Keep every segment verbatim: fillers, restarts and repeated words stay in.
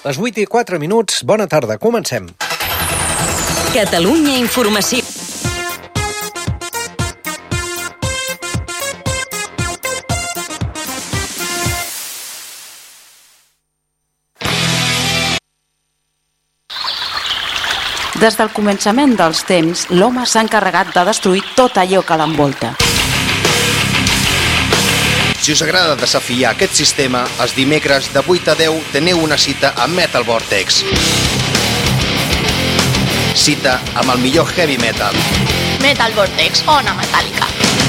Les vuit i quatre minuts, bona tarda, comencem. Catalunya Informació. Des del començament dels temps, l'home s'ha encarregat de destruir tot allò que l'envolta. Si us agrada desafiar aquest sistema, els dimecres de vuit a deu teniu una cita a Metal Vortex. Cita amb el millor heavy metal. Metal Vortex, ona metàl·lica.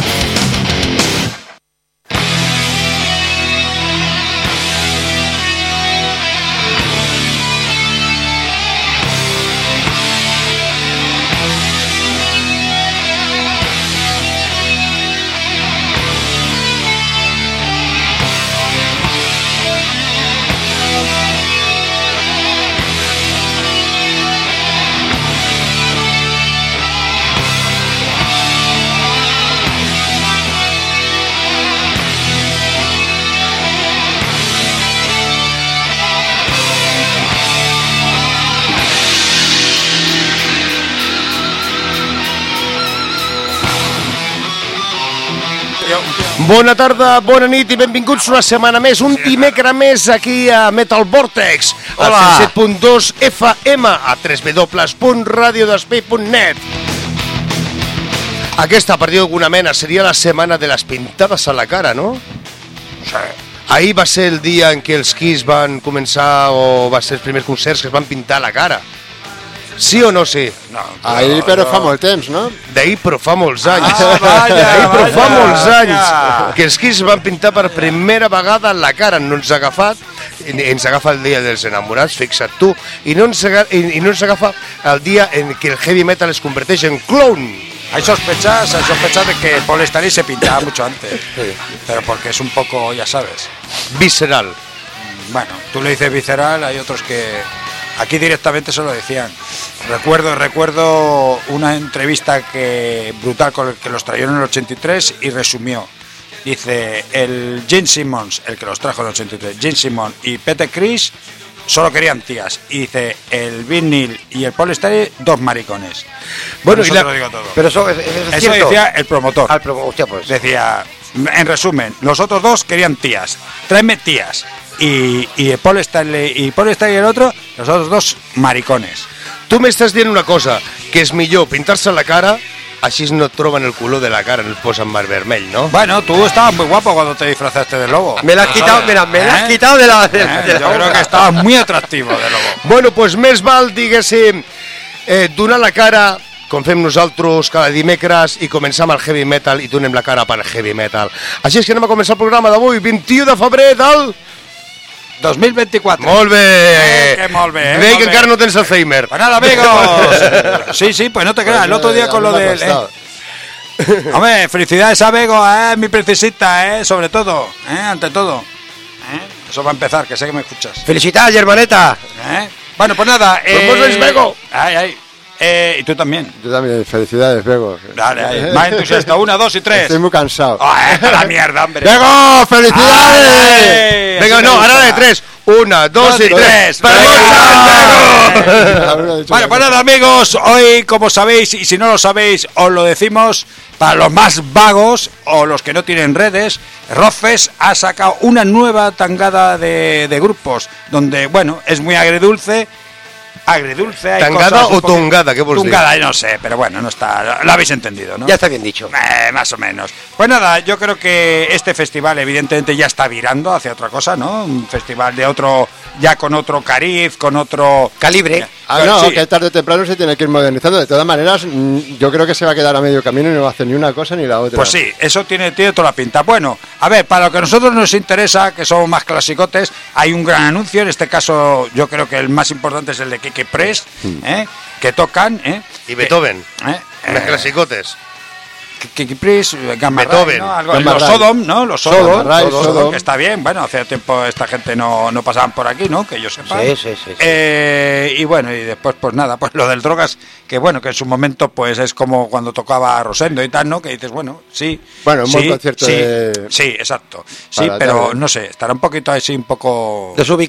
Bona tarda, bona nit i benvinguts una setmana més, un dimecres més aquí a Metal Vortex, al cent set punt dos F M, a w w w punt radio d'espai punt net. Aquesta, per dir alguna mena, seria la setmana de les pintades a la cara, no? Sí. Ahir va ser el dia en què els Kiss van començar, o va ser els primers concerts que es van pintar la cara. Sí o no sí? No, però, ahir però no. Fa molt temps, no? D'ahir però fa molts anys. Ah, vaya, D'ahir però vaya, fa molts anys. vaya. Que els Kiss van pintar per primera vegada la cara. No ens ha agafat, ens agafa el dia dels enamorats, fixa't tu, i no ens, agafa, i no ens agafa el dia en què el heavy metal es converteix en clown. Hay sospechas, hay sospechas de que Paul Stanley se pintaba mucho antes, sí. Pero porque es un poco, ya sabes, visceral. Bueno, tú le dices visceral, hay otros que aquí directamente se lo decían. Recuerdo, recuerdo una entrevista que brutal con el que los trajeron en el ochenta y tres y resumió. Dice, el Gene Simmons, el que los trajo en el ochenta y tres, Gene Simmons y Peter Criss solo querían tías. Y dice, el Vince Neil y el Paul Stanley, dos maricones. Bueno, y la... lo digo todo. Pero eso es, es Eso decía el promotor. Al promo... Hostia, pues. Decía, en resumen, los otros dos querían tías. Tráeme tías. Y, y Paul Stanley y Paul Stanley y el otro, los otros dos maricones. Tu m'estàs dient una cosa, que és millor pintar-se la cara, així no et troben el color de la cara, no et posen más vermell, ¿no? Bueno, tú estabas muy guapo cuando te disfrazaste de lobo. Me la has quitado, mira, me la has quitado de la... De, ¿Eh? de la Yo creo que estabas muy atractivo de lobo. Bueno, pues més val, diguéssim, eh, donar la cara, com fem nosaltres cada dimecres, i començar amb el heavy metal i donem la cara per heavy metal. Així és que anem a començar el programa d'avui, vint-i-u de febrer del... dos mil veinticuatro. Molt bé. Eh, que molt bé. Eh, Veig que encara no tens Alzheimer. Pues nada, amigos. Sí, sí, pues no te creas. El otro día con lo del... Eh. Hombre, felicidades a Bego, eh, mi princesita, eh, sobre todo, eh, ante todo. Eh. Eso va a empezar, que sé que me escuchas. ¡Felicidades, hermaneta! Eh. Bueno, pues nada. Eh, pues sois Bego. Ay, ay. Eh, y tú también. Yo también, felicidades, Bego. Dale, ahí. Más entusiasta, una, dos y tres. Estoy muy cansado. Oh, eh, la mierda, hombre. ¡Bego, felicidades! Ay, ay, Venga, no, ahora de tres. Una, dos, dos y tres. tres. Bueno, pues nada, amigos, hoy, como sabéis, y si no lo sabéis, os lo decimos, para los más vagos o los que no tienen redes, Rockfest ha sacado una nueva tangada de, de grupos, donde, bueno, es muy agridulce. Agridulce, hay ¿Tangada o poco... tongada? ¿Qué vos Tongada, no sé, pero bueno, no está, lo habéis entendido, ¿no? Ya está bien dicho. Eh, más o menos. Pues nada, yo creo que este festival evidentemente ya está virando hacia otra cosa, ¿no? Un festival de otro, ya con otro cariz, con otro... Calibre. Ah, no, sí. Que tarde o temprano se tiene que ir modernizando. De todas maneras, yo creo que se va a quedar a medio camino y no va a hacer ni una cosa ni la otra. Pues sí, eso tiene, tiene toda la pinta. Bueno, a ver, para lo que a nosotros nos interesa, que somos más clasicotes, hay un gran anuncio. En este caso, yo creo que el más importante es el de Keke Press, ¿eh? Que tocan, ¿eh? Y Beethoven, ¿eh? Los eh, clasicotes. Keke Press, Gamma Beethoven, Ray, ¿no? Algo, Gamma los Ray. Sodom, ¿no? Los Sodom, Sodom, Ray, Sodom, Sodom. que está bien. Bueno, hace tiempo esta gente no, no pasaban por aquí, ¿no? Que yo sepa. Sí, sí, sí. sí. Eh, y bueno, y después, pues nada, pues lo del drogas, que bueno, que en su momento, pues es como cuando tocaba Rosendo y tal, ¿no? Que dices, bueno, sí. Bueno, un sí, buen concierto sí, de... sí, exacto. Sí, Para pero tal. no sé, estará un poquito así, un poco... Desubicado.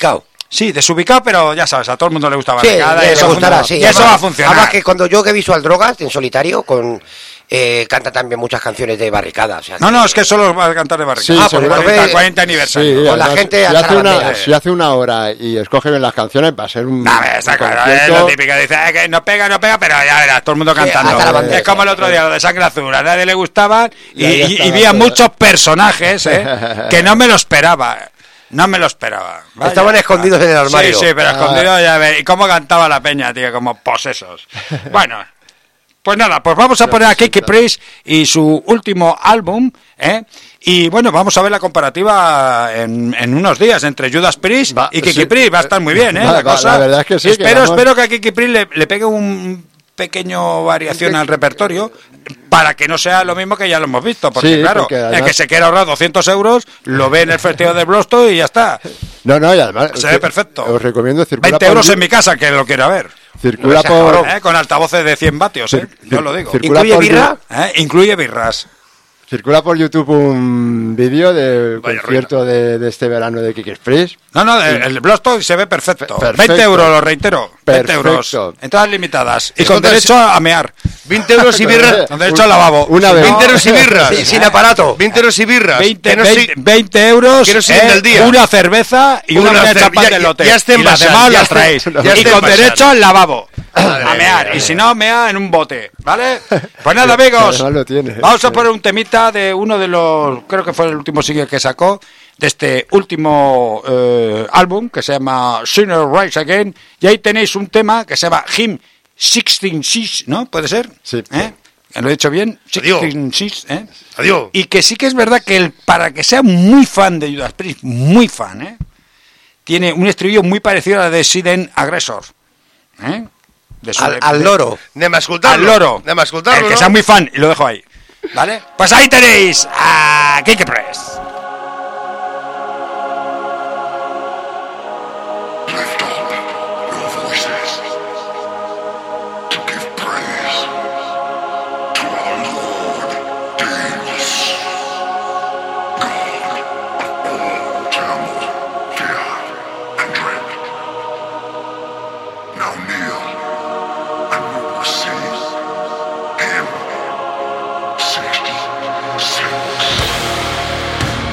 Sí, desubicado, pero ya sabes, a todo el mundo le gusta Sí, Barricada. le, y eso, le gustará, fun- sí. y eso Además- va a funcionar. Además que cuando yo que Visual Drogas, en solitario, con eh, canta también muchas canciones de Barricada. O sea, No, no, es que solo va a cantar de Barricada. Sí, ah, por el seguro. cuarenta, cuarenta aniversario. Sí, Con la además, gente si hasta hace, la una, bandera. si hace una hora y escoge bien las canciones, va a ser un, No, está un claro, es concierto. lo típico, dice eh, que no pega, no pega, pero ya verás, todo el mundo cantando. hasta la bandera, Es como el otro día, lo de Sangre Azul, a nadie le gustaban y, Y ahí y, está, y vi a todo. muchos personajes eh, que no me lo esperaba. No me lo esperaba. Vaya. Estaban escondidos en el armario. Sí, sí, pero Ah. escondidos ya ves. ¿Y cómo cantaba la peña, tío? Como posesos. Bueno, pues nada, pues vamos a poner a Kiki Priest y su último álbum, ¿eh? Y bueno, vamos a ver la comparativa en, en unos días entre Judas Priest Va, y Kiki sí. Priest. Va a estar muy bien, ¿eh? Va, la, va, cosa. la verdad es que sí, Y espero, que vamos- espero que a Kiki Priest le, le pegue un pequeño variación al repertorio para que no sea lo mismo que ya lo hemos visto, porque Sí, claro, porque el además- que se quiera ahorrar doscientos euros lo ve en el festival de Blosto y ya está. No, no, y además... Se ve perfecto. Os recomiendo circular veinte por euros Yu- en mi casa, que lo quiera ver. Circula No seas por... cabrón. ¿Eh? Con altavoces de cien vatios, ¿eh? Yo lo digo. Circula ¿Incluye por Yu- birra? ¿Eh? Incluye birras. Circula por YouTube un vídeo del Vaya concierto de, de este verano de Kiki Priest. No, no, el, el Bloodstock se ve perfecto. Perfecto. veinte euros, lo reitero. veinte Perfecto. euros. Entradas limitadas. Y Esto con te- derecho a mear. veinte euros y birra. Con derecho al lavabo. Una vez. veinte euros y birras. Sí, sin aparato. veinte euros y birras. veinte, Que no veinte, si- veinte euros, que no siguen eh, del día. una cerveza y una, Una media cer- champán ya- de lote. ya está y las envasada, demás ya las está- traéis. ya Y está con envasada. derecho al lavabo. Madre A mear. mía. Y si no, mea en un bote. ¿Vale? Pues nada, amigos. Además lo tiene. Vamos a poner un temita de uno de los, creo que fue el último single que sacó, de este último eh, álbum, que se llama Sooner Rise Again. Y ahí tenéis un tema que se llama Him sixteen six, ¿no? ¿Puede ser? Sí. ¿Eh? ¿Lo he dicho bien? Adiós. sixteen six, ¿eh? Adiós. Y que sí que es verdad que el, para que sea muy fan de Judas Priest, muy fan, ¿eh? Tiene un estribillo muy parecido a la de Siden Aggressor. ¿Eh? De su- Al, al de- loro. Anem a escoltar-lo. Al loro. Anem a escoltar-lo, El que no? sea muy fan, y lo dejo ahí. ¿Vale? Pues ahí tenéis a Kiki Priest. Lift up your voices to give praise to our Lord Deus, God of all tremble, fear, and dread. Now kneel, and we will see him sixty-six.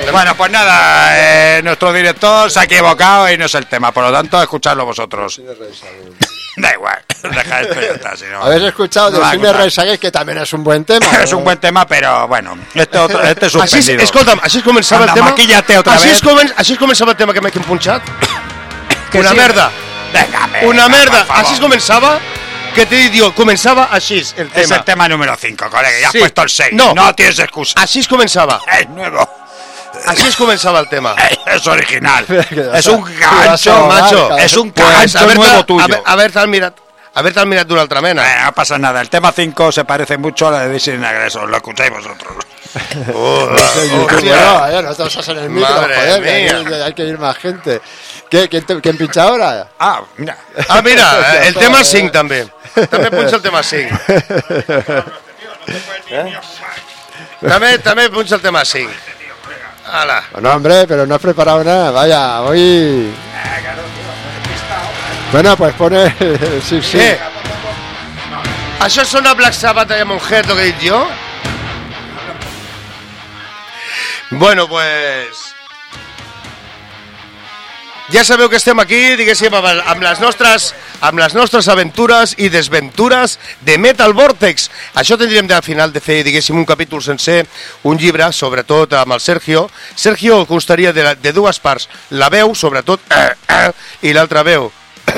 Bueno, pues nada, eh, nuestro director se ha equivocado y no es el tema, por lo tanto, escuchadlo vosotros. Da igual, deja esto y ya está. Si no, ¿habéis escuchado no de va a Cine gustar. Reyes, que también es un buen tema? Es un buen tema, però, bueno, este, otro, este és Així, suspendido. escolta'm, així començava Anda, el tema... maquíllate otra així vez. Es comen, així es començava el tema que m'he punxat. Que Una sí. merda. Venga, venga, Una merda. por favor. Així es començava, que te digo, començava així el tema. Es el tema número cinco, colega, ya Sí. has puesto el seis. No. No tienes excusa. Així es començava. Es nuevo. Així es començava el tema. Es original. Es un vas a gancho, ahogar, macho. cabrón. Es un Pues, gancho haver-te- nuevo tuyo. haver- Haver-te'l mirat, haver-te'l mirat d'una altra mena. Eh, no pasa nada. El tema cinco se parece mucho a la de Disney Agresor. Lo escucháis vosotros. Oh, Bueno, eh, no te vas en el micro, Madre joder, que mía. hay, hay que ir más gente. ¿Qué, quién, te- quién pincha ahora? Ah, mira. Ah, mira, el tema cinc també. També punxa el tema cinc. Eh? També, també punxa el tema cinc. Hala. Bueno, hombre, pero no has preparado nada. Vaya, hoy... Bueno, pues pone... sí, sí. Què? Això sona Black Sabbath i Monhead, el que he dit jo? Bueno, pues... Ja sabeu que estem aquí, diguéssim, amb, el- amb, les nostres, amb les nostres aventures i desventures de Metal Vortex. Això tindríem de, al final de fer, diguéssim, un capítol sencer, un llibre, sobretot amb el Sergio. Sergio constaria de, la, de dues parts, la veu, sobretot, eh, eh, i l'altra veu.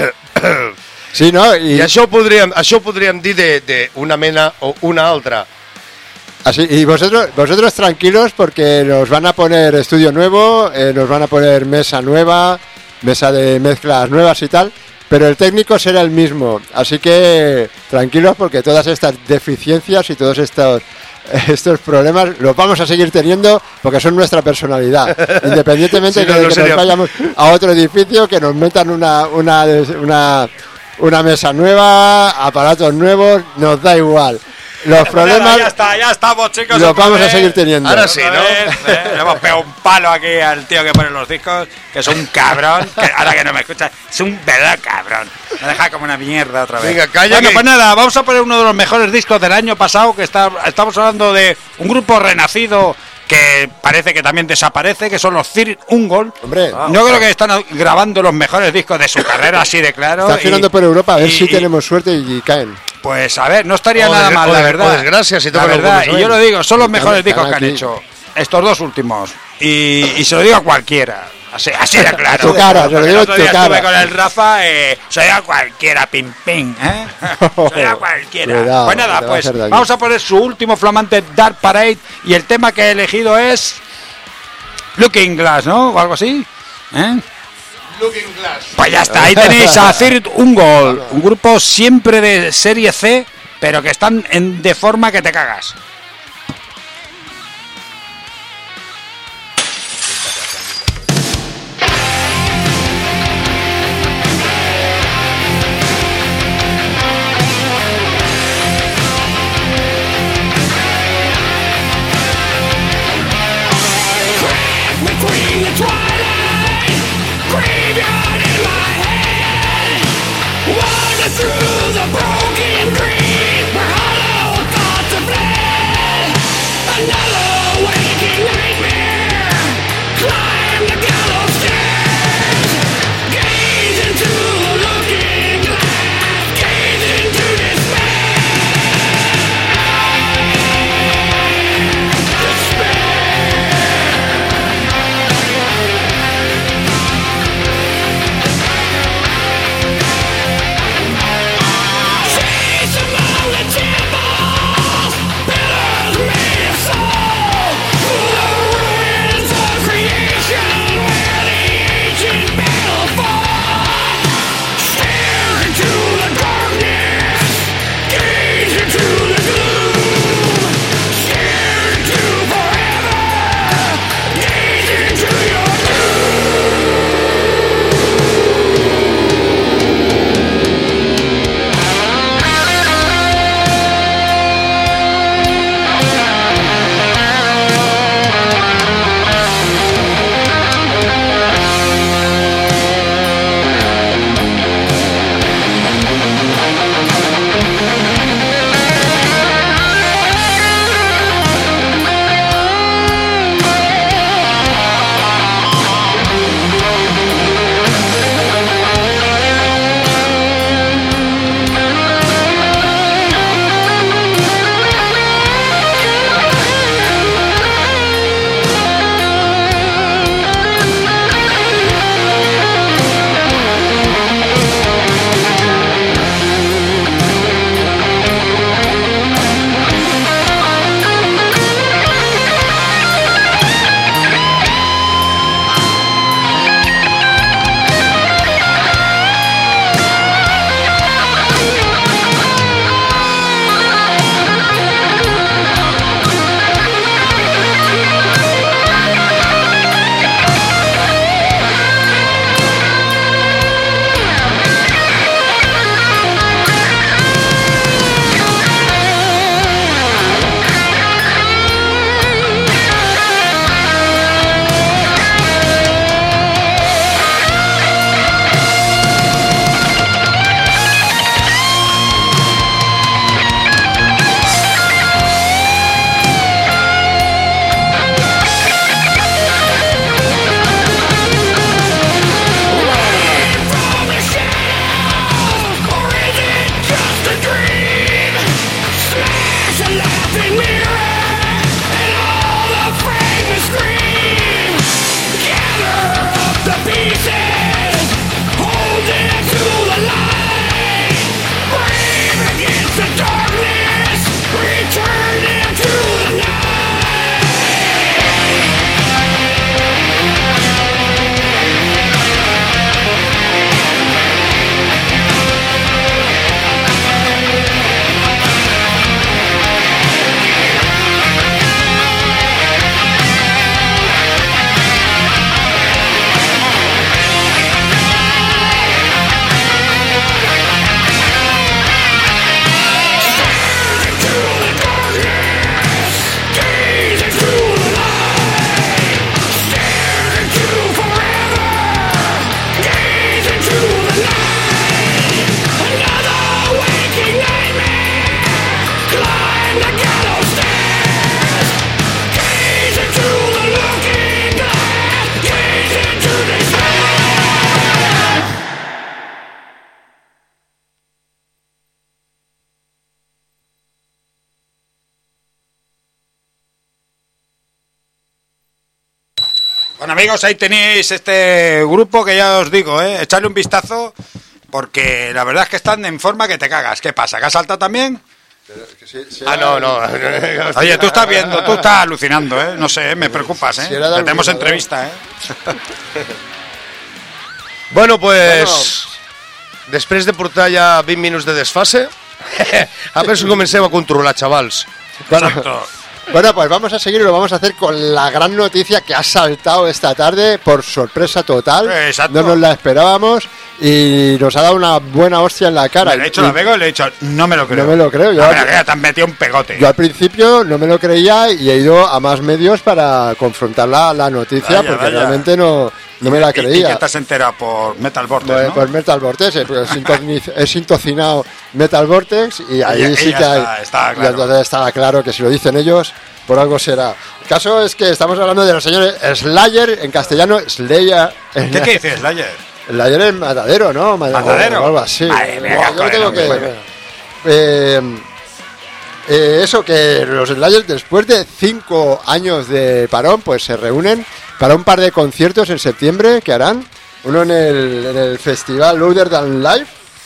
Sí, ¿no? Y, I això ho podríem, això ho podríem dir de, de una mena o una altra. así, y vosotros, vosotros tranquilos porque nos van a poner estudio nuevo, eh, nos van a poner mesa nueva, mesa de mezclas nuevas y tal, pero el técnico será el mismo. Así que tranquilos porque todas estas deficiencias y todos estos estos problemas los vamos a seguir teniendo porque son nuestra personalidad. Independientemente Sí, no, de no que sería- nos vayamos a otro edificio, que nos metan una una una una mesa nueva, aparatos nuevos, nos da igual. Los problemas Ya está, ya estamos, chicos. los otra vamos a vez. seguir teniendo. Ahora sí, Otra ¿no? vez, eh, le hemos pegado un palo aquí al tío que pone los discos, que es un cabrón, que ahora que no me escucha, es un verdadero cabrón. Me deja como una mierda otra vez. Venga, calla Bueno, que- pues nada, vamos a poner uno de los mejores discos del año pasado, que está, estamos hablando de un grupo renacido que parece que también desaparece, que son los Third Ungol. Hombre, Yo creo que están grabando los mejores discos de su carrera, así de claro. está girando y- por Europa a ver y- si y- tenemos suerte y, y caen. Pues a ver, no estaría O nada desgra- mal, o la des- verdad. o desgracia, si la tocan verdad, algunos y yo lo digo, son los Están- mejores discos que están han aquí. hecho estos dos últimos. Y, y se lo digo a cualquiera. Así, así de claro. Tu cara, se lo Porque digo el en otro tu día cara. estuve con el Rafa, eh, se lo digo a cualquiera, pim pim, ¿eh? Se lo digo a cualquiera. Cuidado, pues que nada, te va a pues hacer daño. vamos a poner su último flamante Dark Parade y el tema que he elegido es Looking Glass, ¿no? O algo así. ¿Eh? Pues ya está, ahí tenéis a Third Ungol, un grupo siempre de serie C, pero que están en, de forma que te cagas. Through the broken dream where hollow thoughts are fled. Bueno, amigos, ahí tenéis este grupo que ya os digo, ¿eh? Echarle un vistazo porque la verdad es que están en forma que te cagas. ¿Qué pasa? ¿Que has saltado también? Ah, no, no. Oye, tú estás viendo, tú estás alucinando, ¿eh? No sé, me preocupas, ¿eh? Si era de Que tenemos algún entrevista, ¿eh? Bueno, pues... Després de portar ja vint minuts de desfase, a ver si comencem a controlar, chavals. Bueno, bueno, pues vamos a seguir y lo vamos a hacer con la gran noticia que ha saltado esta tarde por sorpresa total. Exacto. No nos la esperábamos y nos ha dado una buena hostia en la cara. Me le he hecho la vega y le he dicho, no me lo creo. No me lo creo. Yo, A ver, que te han metido un pegote. yo al principio no me lo creía y he ido a más medios para confrontar la, la noticia Vaya, porque vaya. realmente no, no me la ¿Y- ¿Y creía. qué te has enterado por Metal Vortex, Pues, no? pues Metal Vortex, he, pues, sintoniz- he sintocinado Metal Vortex y ahí Y- y sí ya que está, hay. estaba Y claro. entonces estaba claro que si lo dicen ellos, por algo será. El caso es que estamos hablando de los señores Slayer, en castellano Slayer. ¿Qué, qué dices, Slayer? Slayer es matadero, ¿no? Ma- ¿Matadero? O algo así. Madre mía, Buah, yo qué tengo joder, que. hombre. Eh, eh, eso, que los Slayer, después de cinco años de parón, pues se reúnen para un par de conciertos en septiembre que harán. Uno en el, en el festival Louder Than Life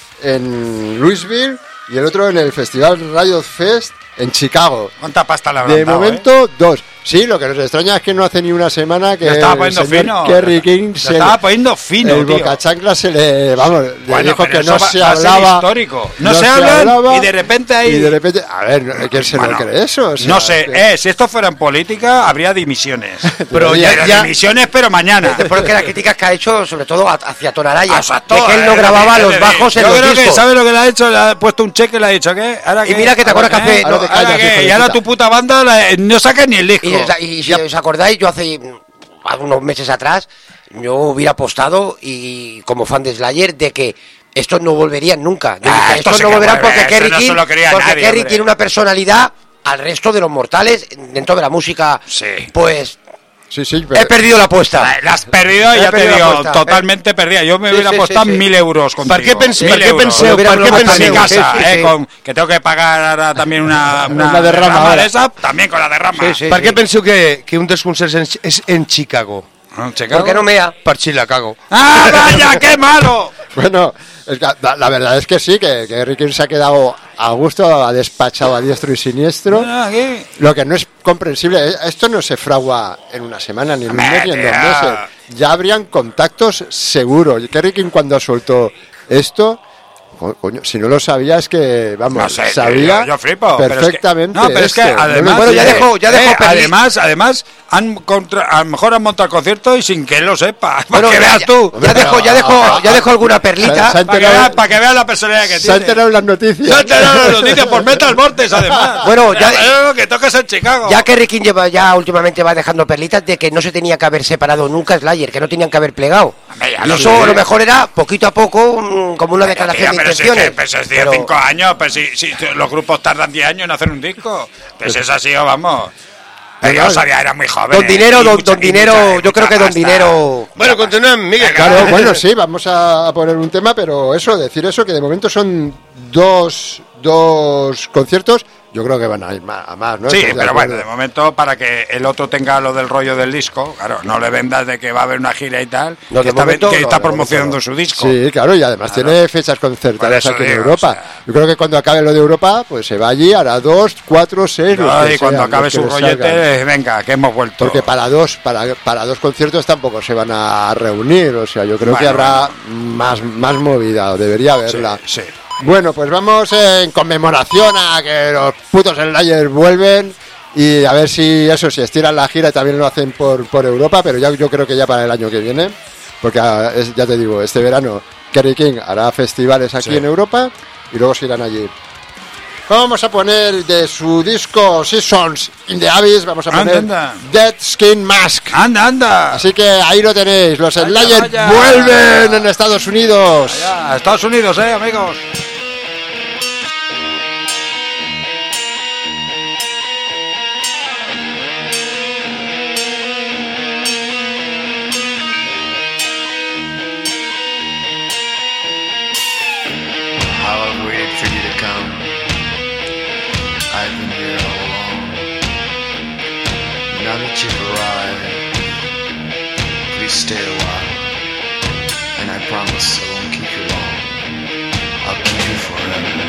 en Louisville y el otro en el festival Riot Fest en Chicago. ¿Cuánta pasta le habrán De dado, momento, dos. Sí, lo que nos extraña es que no hace ni una semana que Le estaba el poniendo señor fino. Kerry King Le se estaba poniendo fino, el tío. bocachancla se le, vamos, le Bueno, dijo pero que eso no va- se va a ser hablaba. histórico. No se hablan y de repente hay- Y de repente, a ver, no- ¿quién se Bueno, lo cree eso? O sea, no sé, que- eh, si esto fuera en política, habría dimisiones. Pero ya, Pero ya, dimisiones, pero mañana. Después que las críticas que ha hecho, sobre todo a- hacia Tonaraya, Exacto, de que él no eh, grababa lo que los te digo. bajos en Yo los creo que, discos. ¿sabes lo que le ha hecho? Le ha puesto un cheque y le ha dicho, ¿qué? ¿Ahora Y qué? mira que te acuerdas que ¿Ahora hace- qué? Ahora te ¿Ahora callas, qué? hijo de Y ahora puta. tu puta banda la- no saca ni el disco. Y, y si os acordáis, yo hace mm, algunos meses atrás, yo hubiera apostado, y como fan de Slayer, de que estos no volverían nunca. Yo Ah, dije, esto estos sí no que volverán vuelve, porque eso Kerry no se King, lo quería porque nadie, Kerry hombre. tiene una personalidad al resto de los mortales dentro de la música. Sí. Pues Sí, sí, pero- he perdido la apuesta. La has perdido y He ya te perdido la digo, apuesta, totalmente perdida. Yo me Sí, hubiera sí, apostado sí, sí. mil euros contigo. ¿Para qué pensé- Mil para qué euros. pensé- Hubiera para qué broma A mi también, pensé- casa, sí, eh, sí. con, que tengo que pagar ahora también una, una, Una derrama ahora. de esa, también con la derrama. Sí, sí. per què penseu que, que un dels concerts en, és en Chicago? ¿No, Chicago? ¿Por qué no mea? Per Chicago. ¡Ah, vaya, qué malo! Bueno, es que la, la verdad es que sí, que, que Kerry King se ha quedado a gusto, ha despachado a diestro y siniestro. Bueno, aquí. Lo que no es comprensible, eh, esto no se fragua en una semana, ni en un Hombre, mes, ni en dos tío. meses. Ya habrían contactos seguros. Y Kerry King cuando soltó esto, co- coño, si no lo sabía es que, vamos, No sé, sabía yo, yo flipo. pero es que- perfectamente no, pero es que esto. No lo además. Bueno, ya entiendo. dejó- ya dejó eh, perli- además, además, han contra, a lo mejor han montado el concierto y sin que él lo sepa. Para Bueno, que ya, veas ya- tú. ya dejó, ya dejó, ya dejó alguna perlita. Se ha Para que, enterado- veas, para que veas la personalidad que Se ha tiene. enterado en las noticias. Se ha enterado las noticias por Metal Vortex, además. Bueno, ya- Pero que toques en Chicago. Ya Kerry King lleva, ya últimamente va dejando perlitas de que no se tenía que haber separado nunca Slayer, que no tenían que haber plegado. Hombre, ya Y lo eso sé. a lo mejor era poquito a poco, mm, como una Pero, declaración tío, de pero si es intenciones. que, pues es de Pero- cinco años, pues si, si los grupos tardan diez años en hacer un disco. Pues es así, o vamos. Pero yo sabía, era muy joven. Don Dinero, y don, mucha- don y Dinero, mucha- y yo creo mucha que Don pasta. Dinero... Bueno, continuem, Miguel. Claro, bueno, sí, vamos a poner un tema, pero eso, decir eso, que de momento son dos, dos conciertos, yo creo que van a ir ma- a más, ¿no? Sí, ¿Estás de pero bueno, acuerdo? de momento para que el otro tenga lo del rollo del disco, claro, no le vendas de que va a haber una gira y tal, No, que de está, momento que no, está de momento promocionando no. su disco. Sí, claro, y además Claro. tiene fechas concertadas Por eso aquí en digo, Europa. o sea. Yo creo que cuando acabe lo de Europa, pues se va allí, hará dos, cuatro, seis, los No, que y cuando sean, acabe los que su le rollete, salgan. venga, que hemos vuelto. Porque para dos, para, para dos conciertos tampoco se van a reunir, o sea, yo creo que Bueno, habrá más, más movida, o debería Sí, haberla. sí. Bueno, pues vamos en conmemoración a que los putos Slayer vuelven y a ver si eso, si estiran la gira y también lo hacen por, por Europa, pero ya yo creo que ya para el año que viene, porque ah, es- ya te digo, este verano Kerry King hará festivales aquí Sí. en Europa y luego se irán allí. Vamos a poner de su disco Seasons in the Abyss, vamos a Anda, poner anda. Dead Skin Mask. Anda, anda. Así que ahí lo tenéis, los Vaya, Slayer vaya. vuelven en Estados Unidos. Ya, a Estados Unidos, eh, amigos. I've been here all along. Now that you've arrived, please stay a while. And I promise I won't keep you long. I'll keep you forever.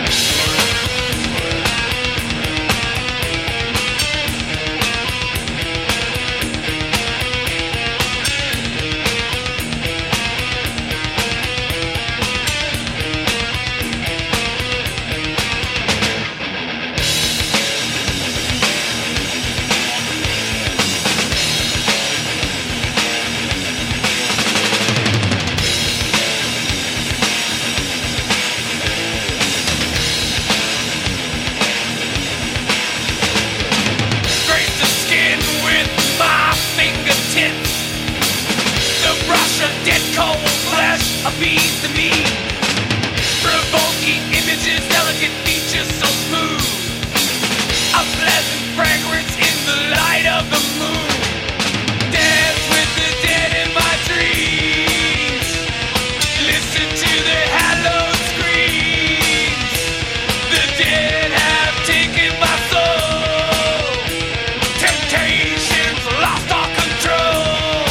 Appease to me, provoking images, delicate features so smooth, a pleasant fragrance in the light of the moon. Dance with the dead in my dreams, listen to the hallowed screams. The dead have taken my soul, temptations lost our control.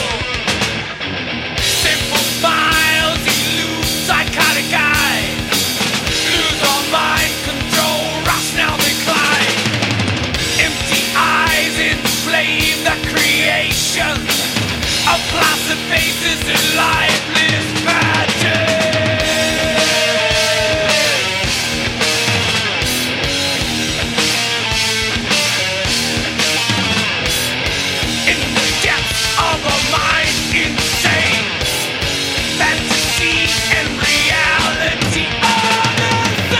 Simple smiles, psychotic eyes, lose all mind control, rush now decline. Empty eyes enslave the creation of placid faces in lifeless pageant. In the depths of a mind insane, fantasy and reality are the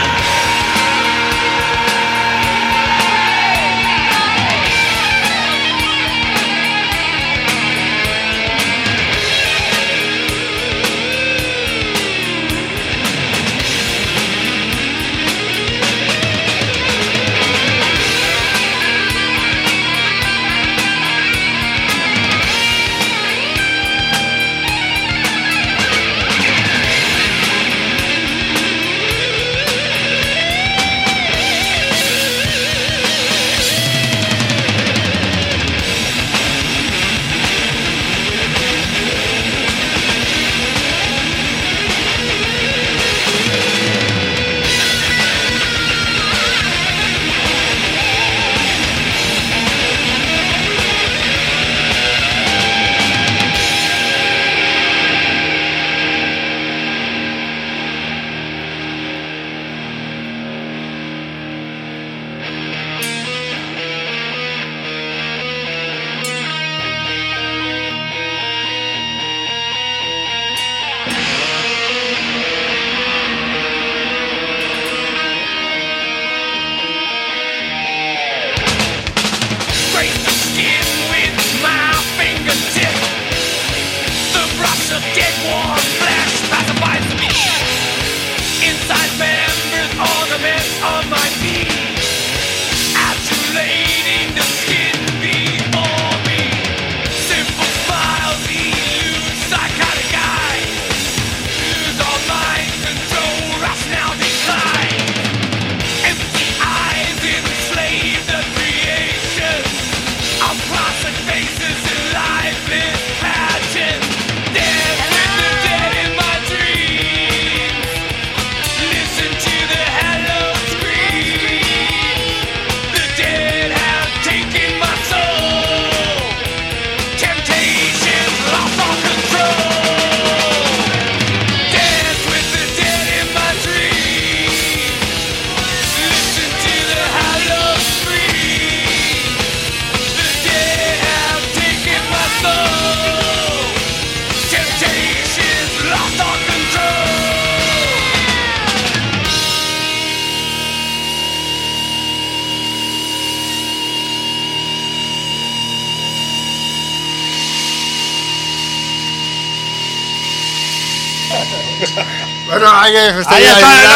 Bueno, hay que Ahí está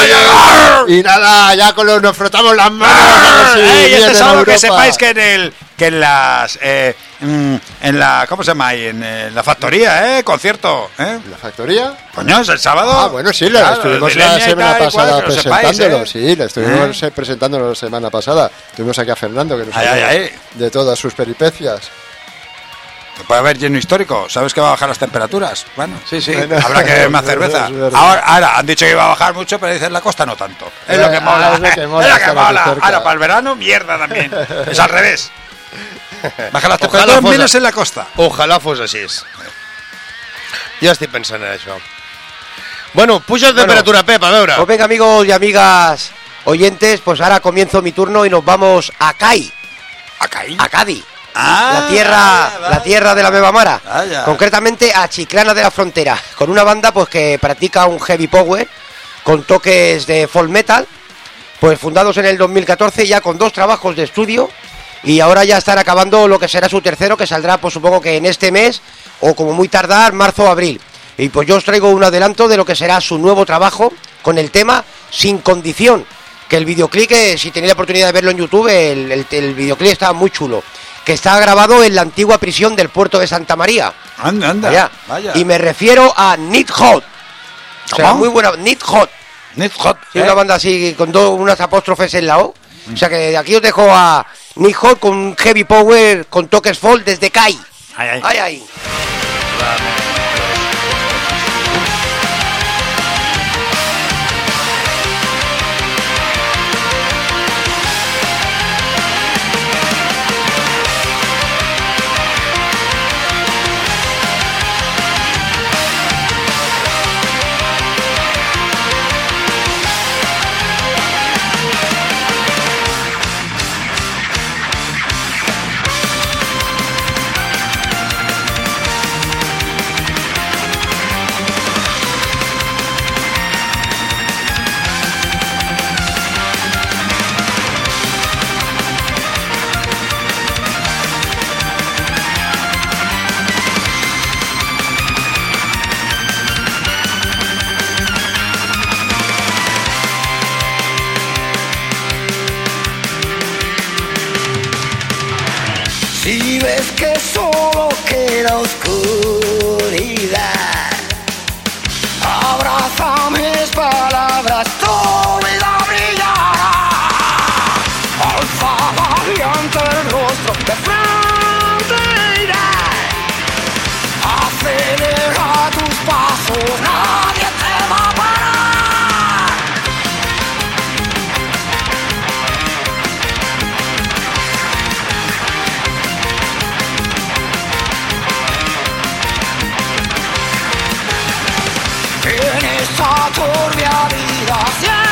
el hoyo. Y nada, ya con los, nos frotamos las manos. ¡Ey! Este es algo que sepáis que en el que en las eh, mm, en la ¿cómo se llama ahí? En, eh, la factoría, eh, concierto, ¿eh? ¿La factoría? Coño, es el sábado. Ah, bueno, sí, lo Claro, estuvimos de la leña y semana tal, pasada igual, que lo presentándolo, sepáis, ¿eh? sí, lo estuvimos eh, presentándolo la semana pasada. Tuvimos aquí a Fernando que nos Ay, habló ay, ay. de todas sus peripecias. Puede haber lleno histórico. ¿Sabes que va a bajar las temperaturas? Bueno, Sí, sí. Bueno. habrá que beber más cerveza. Es verdad. Ahora, ahora han dicho que iba a bajar mucho, pero dicen la costa no tanto. Es lo que Ah, mola. es lo que mola Es lo que estar mola. aquí cerca. Ahora, para el verano, mierda también. Es al revés. Baja las Ojalá temperaturas fos- menos en la costa. Ojalà fos així. Ja estic pensant en això. Bueno, puja la temperatura, Pep, a veure. Pues venga, amigos y amigas oyentes, pues ahora comienzo mi turno y nos vamos a Cai, ¿Acá ahí? a Cádiz. Ah, la tierra vaya, la vaya. tierra de la Meva Mara, Vaya. concretamente a Chiclana de la Frontera, con una banda pues que practica un heavy power con toques de folk metal, pues fundados en el dos mil catorce, ya con dos trabajos de estudio, y ahora ya están acabando lo que será su tercero, que saldrá pues supongo que en este mes o como muy tardar marzo o abril. Y pues yo os traigo un adelanto de lo que será su nuevo trabajo con el tema Sin Condición, que el videoclip, eh, si tenéis la oportunidad de verlo en YouTube, el, el, el videoclip está muy chulo, que está grabado en la antigua prisión del puerto de Santa María. Anda, anda. Allá. Vaya. Y me refiero a Need Hot. O sea, ¿Cómo? muy buena. Need Hot. Need Hot. Sí, ¿eh? una banda así con dos, unas apóstrofes en la O. O sea que de aquí os dejo a Need Hot con un heavy power con toques folk desde Kai. Ay, ay. Ay, ay. Si ves que solo queda oscuridad, abraza mis palabras, tu vida brillará. Alza valiente el rostro, de frente irá. Acelera tus pasos, nadie te va a parar. En esta turbia vida siempre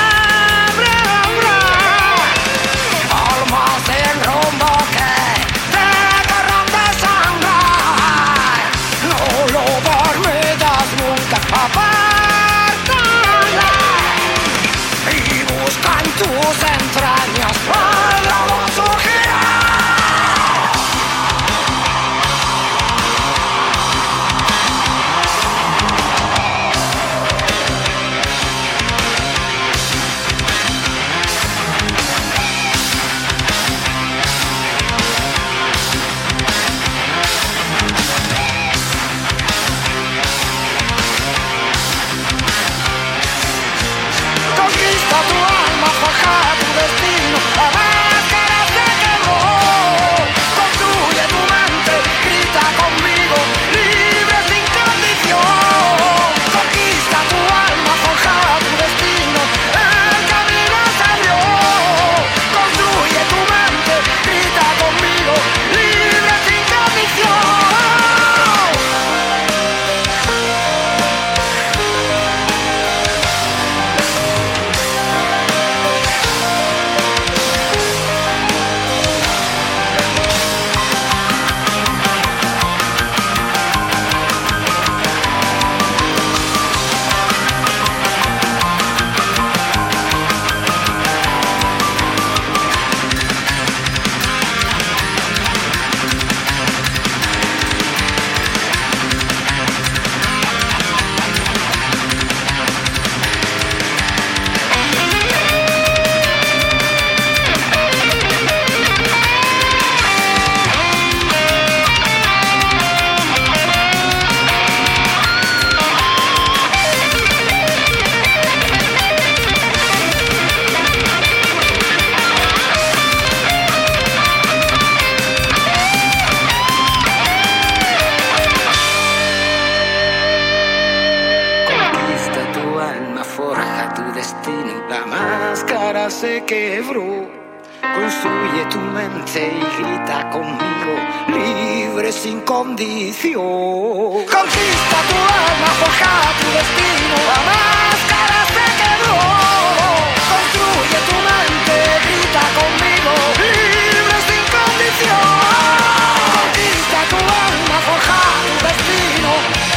quebró. Construye tu mente y grita conmigo, libre sin condición. Conquista tu alma, forja tu destino, la máscara se quedó. Construye tu mente, grita conmigo, libre sin condición. Conquista tu alma, forja tu destino.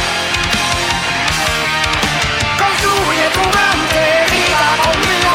Construye tu mente, grita conmigo.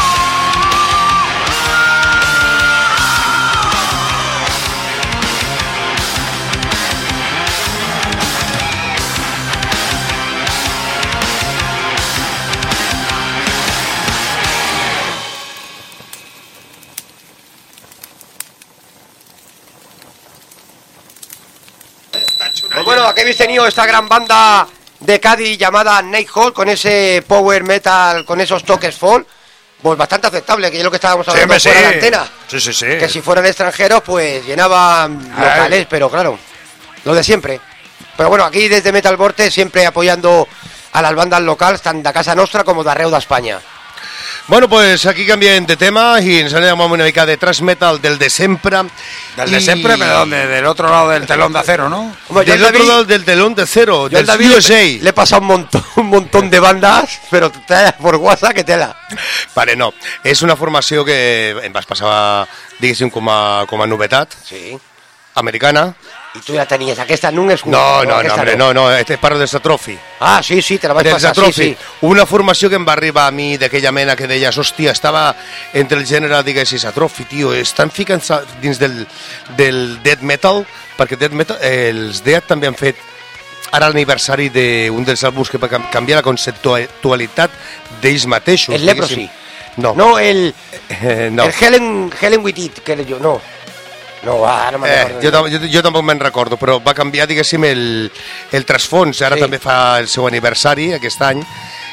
Pues bueno, aquí habéis tenido esta gran banda de Cádiz llamada Night Hall, con ese power metal, con esos toques folk, pues bastante aceptable, que es lo que estábamos hablando sí, fuera sí. de la antena. Sí, sí, sí. Que si fueran extranjeros, pues llenaban locales, pero claro, lo de siempre. Pero bueno, aquí desde Metal Vortex siempre apoyando a las bandas locals, tant de casa nostra com d'arreu d'Espanya. Bueno, pues aquí canviem de tema y nos anem amb una mica de thrash metal del de sempre. Del de siempre, pero ¿dónde? Del otro lado del telón de acero, ¿no? Hombre, yo Del al otro David- lado del telón de acero, Yo al del David U S A. le, le he pasado un montón, un montón de bandas, pero tela por WhatsApp que tela. Vale, no. És una formació que em vas passar, diguéssim, com a, com a novetat. Sí. Americana. I tu ja tenies aquesta, no és No, no, no, hombre, no, no, te parlo de Satrofi. Ah, sí, sí, te la vaig Del passar, sí, Satrofi. sí. Una formació que em va arribar a mi d'aquella mena que deies, hòstia, estava entre el gènere, diguéssim, Satrofi, tio, estan ficant-se dins del, del death metal, perquè death metal, eh, els Death també han fet ara l'aniversari d'un dels àlbums que va cam- canviar la conceptualitat d'ells mateixos. El Leprosy. No. No, el, Eh, no. el Helen, Helen with It, que era jo, no. No, ara me'n Eh, recordo. jo, tam- jo, jo tampoc me'n recordo, però va canviar, diguéssim, el, el trasfons. Ara Sí. també fa el seu aniversari aquest any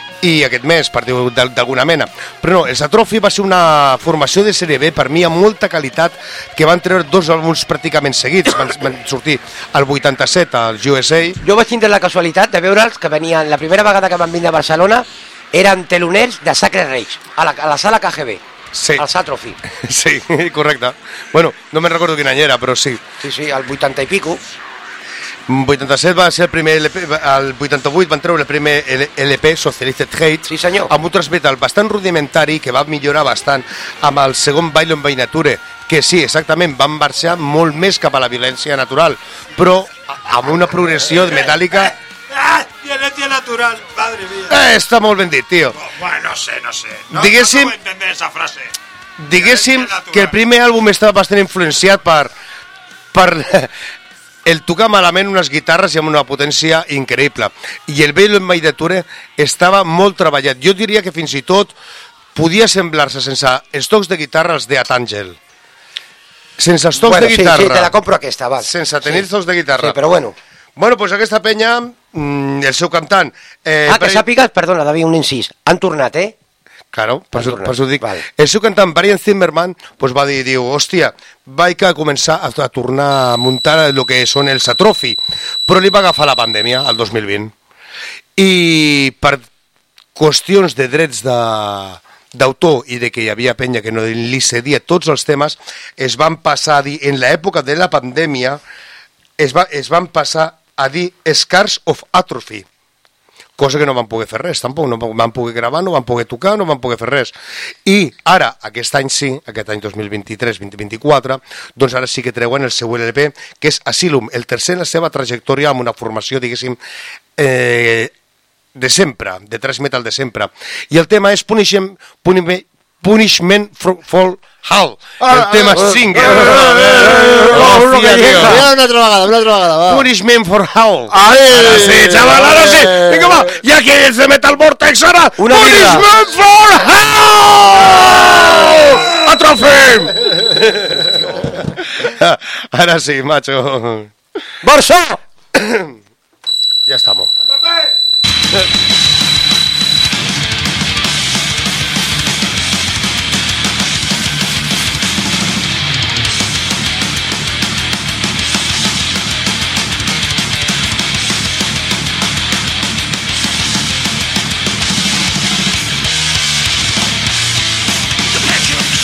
i aquest mes, per dir-ho d'al- d'alguna mena. Però no, el Satrofi va ser una formació de sèrie B, per mi, amb molta qualitat, que van treure dos àlbums pràcticament seguits. Van, van sortir al vuitanta-set al U S A. Jo vaig tindre la casualitat de veure'ls que venien, la primera vegada que van vindre a Barcelona, eren teloners de Sacred Reich, a la, a la sala K G B, Sí. al Satrofi. Sí, correcte. Bueno, no me'n recordo quin any era, però sí. Sí, sí, al vuitanta i pico. vuitanta-set va ser el primer L P, al vuitanta-vuit van treure el primer L P, Socialisted Hate, sí, senyor. amb un thrash metal bastant rudimentari que va millorar bastant amb el segon Violent by Nature, que sí, exactament, van marxar molt més cap a la violència natural, però amb una progressió metàl·lica. ¡Ah! Violencia natural, madre mía. Eh, està molt ben dit, tio. Bueno, no sé, no sé. No, Diguéssim- no puedo entender esa frase. Diguéssim Violencia natural. que el primer àlbum estava bastant influenciat per, per el tocar malament unes guitarres i amb una potència increïble. I el Violent by Nature estava molt treballat. Jo diria que fins i tot podia semblar-se sense els tocs de guitarra als de Atangel. Sense els tocs Bueno, de sí, guitarra. sí, te la compro aquesta, va. Sense tenir Sí. els tocs de guitarra. Sí, però bueno. Bueno, doncs aquesta penya, mm, el seu cantant... Eh, Ah, que Brian- sàpigues, perdona, David, un incís. Han tornat, eh? Claro, per això, tornat. per això ho dic. Val. El seu cantant, Brian Zimmerman, pues va dir, diu, hòstia, vaig a començar a, a tornar a muntar el que són els Atrofi, però li va agafar la pandèmia, el dos mil vint. I per qüestions de drets de d'autor i de que hi havia penya que no li cedia tots els temes, es van passar a dir, en l'època de la pandèmia, es, va, es van passar a dir Scars of Atrophy, cosa que no van poder fer res, tampoc, no van poder gravar, no van poder tocar, no van poder fer res. I ara, aquest any sí, aquest any dos mil vint-i-tres vint vint-i-quatre, doncs ara sí que treuen el seu L P, que és Asylum, el tercer en la seva trajectòria amb una formació, diguéssim, eh, de sempre, de thrash metal de sempre. I el tema és Punishment, Punishment, Punishment for, for Hell, el tema single. Hòstia, tio. Mira, una altra vegada, una altra vegada, va. Punishment for Hell. Ai! Ara sí, xaval, ara sí. Vinga, va. I aquí és de Metal Vortex, ara. Una birra. Punishment for Hell! Atrofim! Ara sí, macho. Barça! Ya estamos. The picture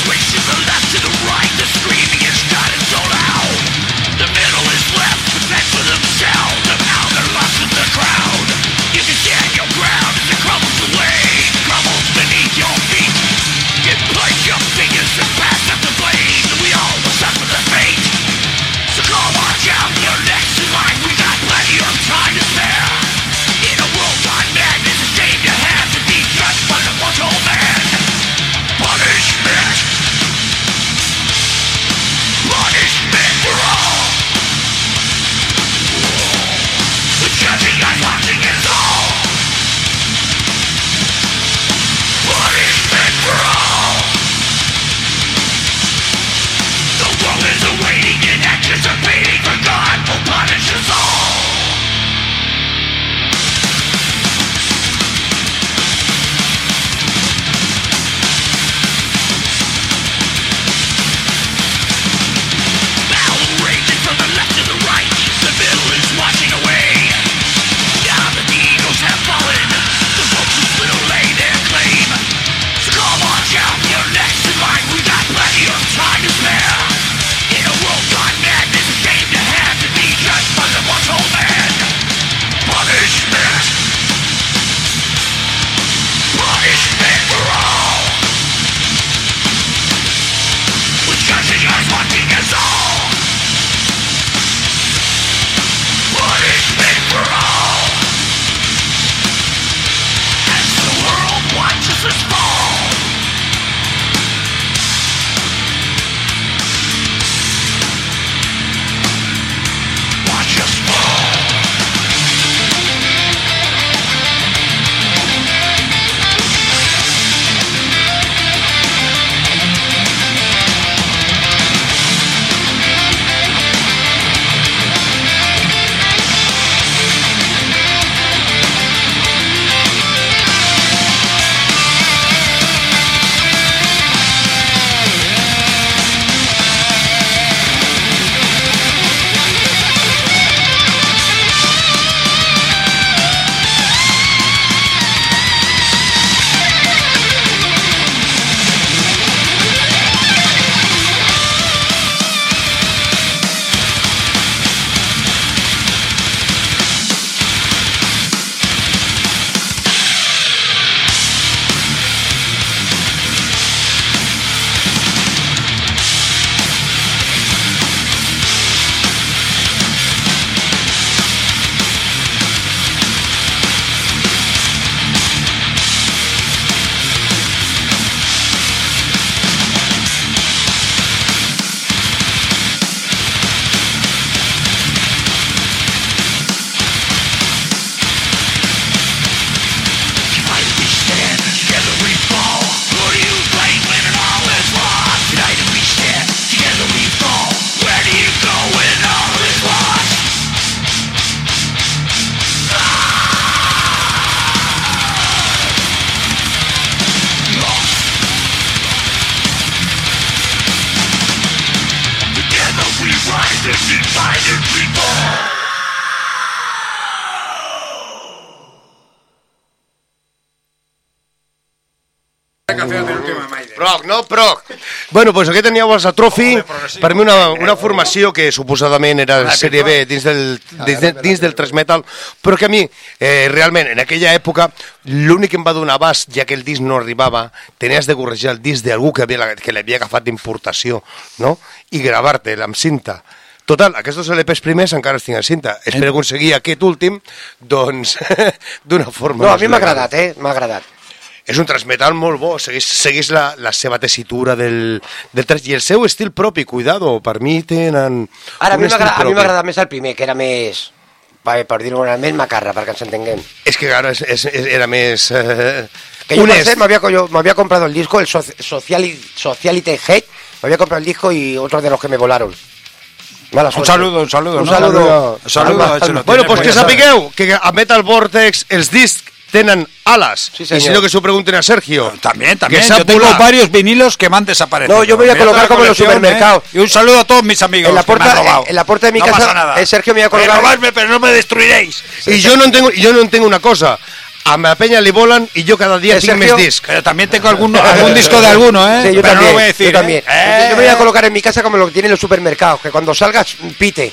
Proc, no? Proc. Bueno, doncs aquí teníeu a Trophy, per mi una, una formació que suposadament era sèrie B dins del, dins, de, dins del thrash metal, però que a mi, eh, realment, en aquella època, l'únic que em va donar abast, ja que el disc no arribava, tenies de corregir el disc d'algú que, havia, que l'havia agafat d'importació, no? I gravar-te'l amb cinta. Total, aquests L Ps primers encara els tinc en cinta. Espero aconseguir aquest últim, doncs, d'una forma... No, a mi m'ha agradat, eh? M'ha agradat. És un thrash metal molt bo, segueix, segueix la, la seva tessitura del, del thrash i el seu estil propi, cuidado, per mi tenen... Ara, a mi m'agrada més el primer, que era més, per, per dir-ho més macarra, perquè ens entenguem. És que ara és, és, era més... Eh, que yo, por ser, me, había, yo me había comprado el disco, el so, Sociality, Sociality Hate, me había comprado el disco y otros de los que me volaron. Mala un saludo, un saludo. Un ¿no? saludo. Un saludo. Alma, alma. Bueno, pues que sapigueu que a Metal Vortex els discs tenen alas. Sí, y si no, que se lo pregunten a Sergio. También, también. Que yo tengo volar. varios vinilos que me han desaparecido. No, yo me voy a Mira colocar como en los supermercados. ¿eh? Y un saludo a todos mis amigos en la puerta, que me han robado. En la puerta de mi no casa, pasa nada. El Sergio me voy a colocar... Robarme, pero no me destruiréis. Y yo no tengo, yo no tengo una cosa. A la peña le volan y yo cada día tengo mis discos. Pero también tengo alguno, algún disco de alguno, ¿eh? Sí, yo pero también, no lo voy a decir. Yo también. ¿eh? Yo me voy a colocar en mi casa como lo que tienen los supermercados, que cuando salgas, pite.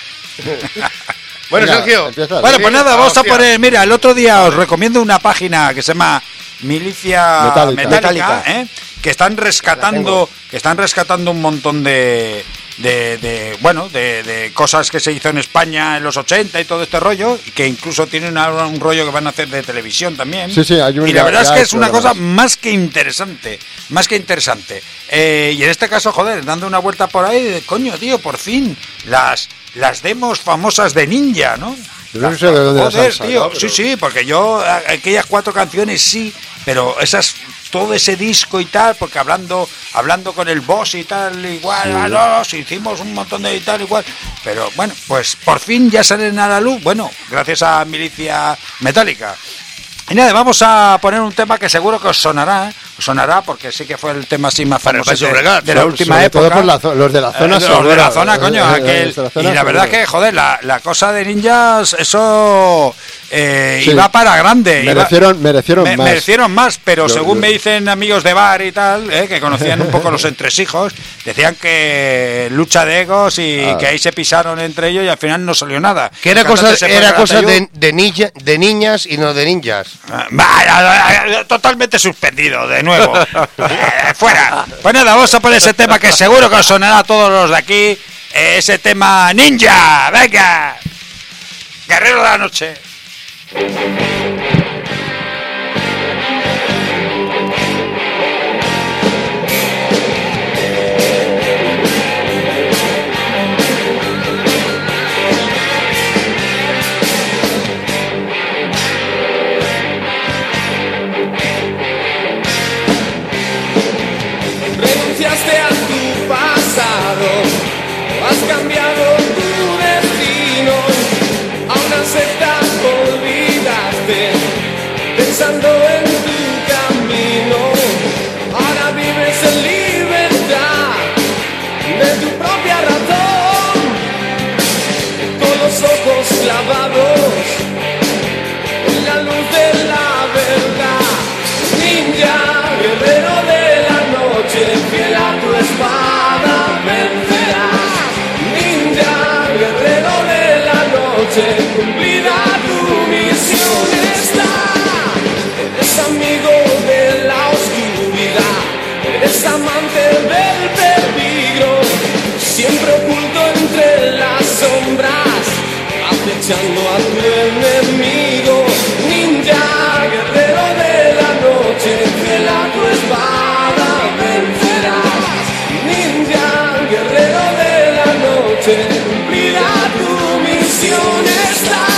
Bueno, mira, Sergio. Bueno, pues nada, vamos a poner... Mira, el otro día os recomiendo una página que se llama Milicia Metálica, Metálica ¿eh? que están rescatando que están rescatando un montón de... De, de bueno de, de cosas que se hizo en España en los ochenta y todo este rollo, que incluso tienen ahora un rollo que van a hacer de televisión también. Sí, sí, hay un, y la verdad ya, es que ya es una cosa más que interesante, más que interesante. Eh, y en este caso, joder, dando una vuelta por ahí, de, coño, tío, por fin las las demos famosas de Ninja, ¿no? Yo no sé de dónde joder, las han tío, sacado, pero... sí, sí, porque yo aquellas cuatro canciones sí, pero esas todo ese disco y tal, porque hablando hablando con el boss y tal, igual, sí. ah, no, si hicimos un montón de y tal, igual, pero bueno, pues por fin ya salen a la luz, bueno, gracias a Milicia Metálica. Y nada, vamos a poner un tema que seguro que os sonará, ¿eh? Os sonará porque sí que fue el tema así más famoso de, de, de la última sobre época. Todo por la, los de la zona. Eh, los de la zona, coño. Eh, aquel, la zona y la verdad que, joder, la, la cosa de Ninjas, eso eh, sí. iba para grande. Merecieron, iba, merecieron me, más. Merecieron más, pero yo, según yo. me dicen amigos de bar y tal, eh, que conocían un poco los entresijos, decían que lucha de egos y ah. que ahí se pisaron entre ellos y al final no salió nada. Que era cosa, era cosa de, de, ninja, de niñas y no de ninjas. Vaya, totalmente suspendido, de nuevo. Eh, fuera. Pues nada, vamos a poner ese tema que seguro que os sonará a todos los de aquí. Eh, ese tema Ninja. Venga. Guerrero de la noche. Renunciaste a tu pasado, has cambiado tu destino, a una secta olvidaste, pensando en tu camino. Ahora vives en libertad de tu propia razón, con los ojos clavados en la luz de la verdad. Ninja, guerrero de la noche, fiel a tu espada vencerás. Ninja, guerrero de la noche, cumplida tu misión está. Eres amigo de la oscuridad, eres amante del peligro, siempre oculto entre las sombras, acechando a tu enemigo. Ninja, guerrero de la noche, fiel a tu espada vencerás. Ninja, guerrero de la noche, cumplirá tu misión está.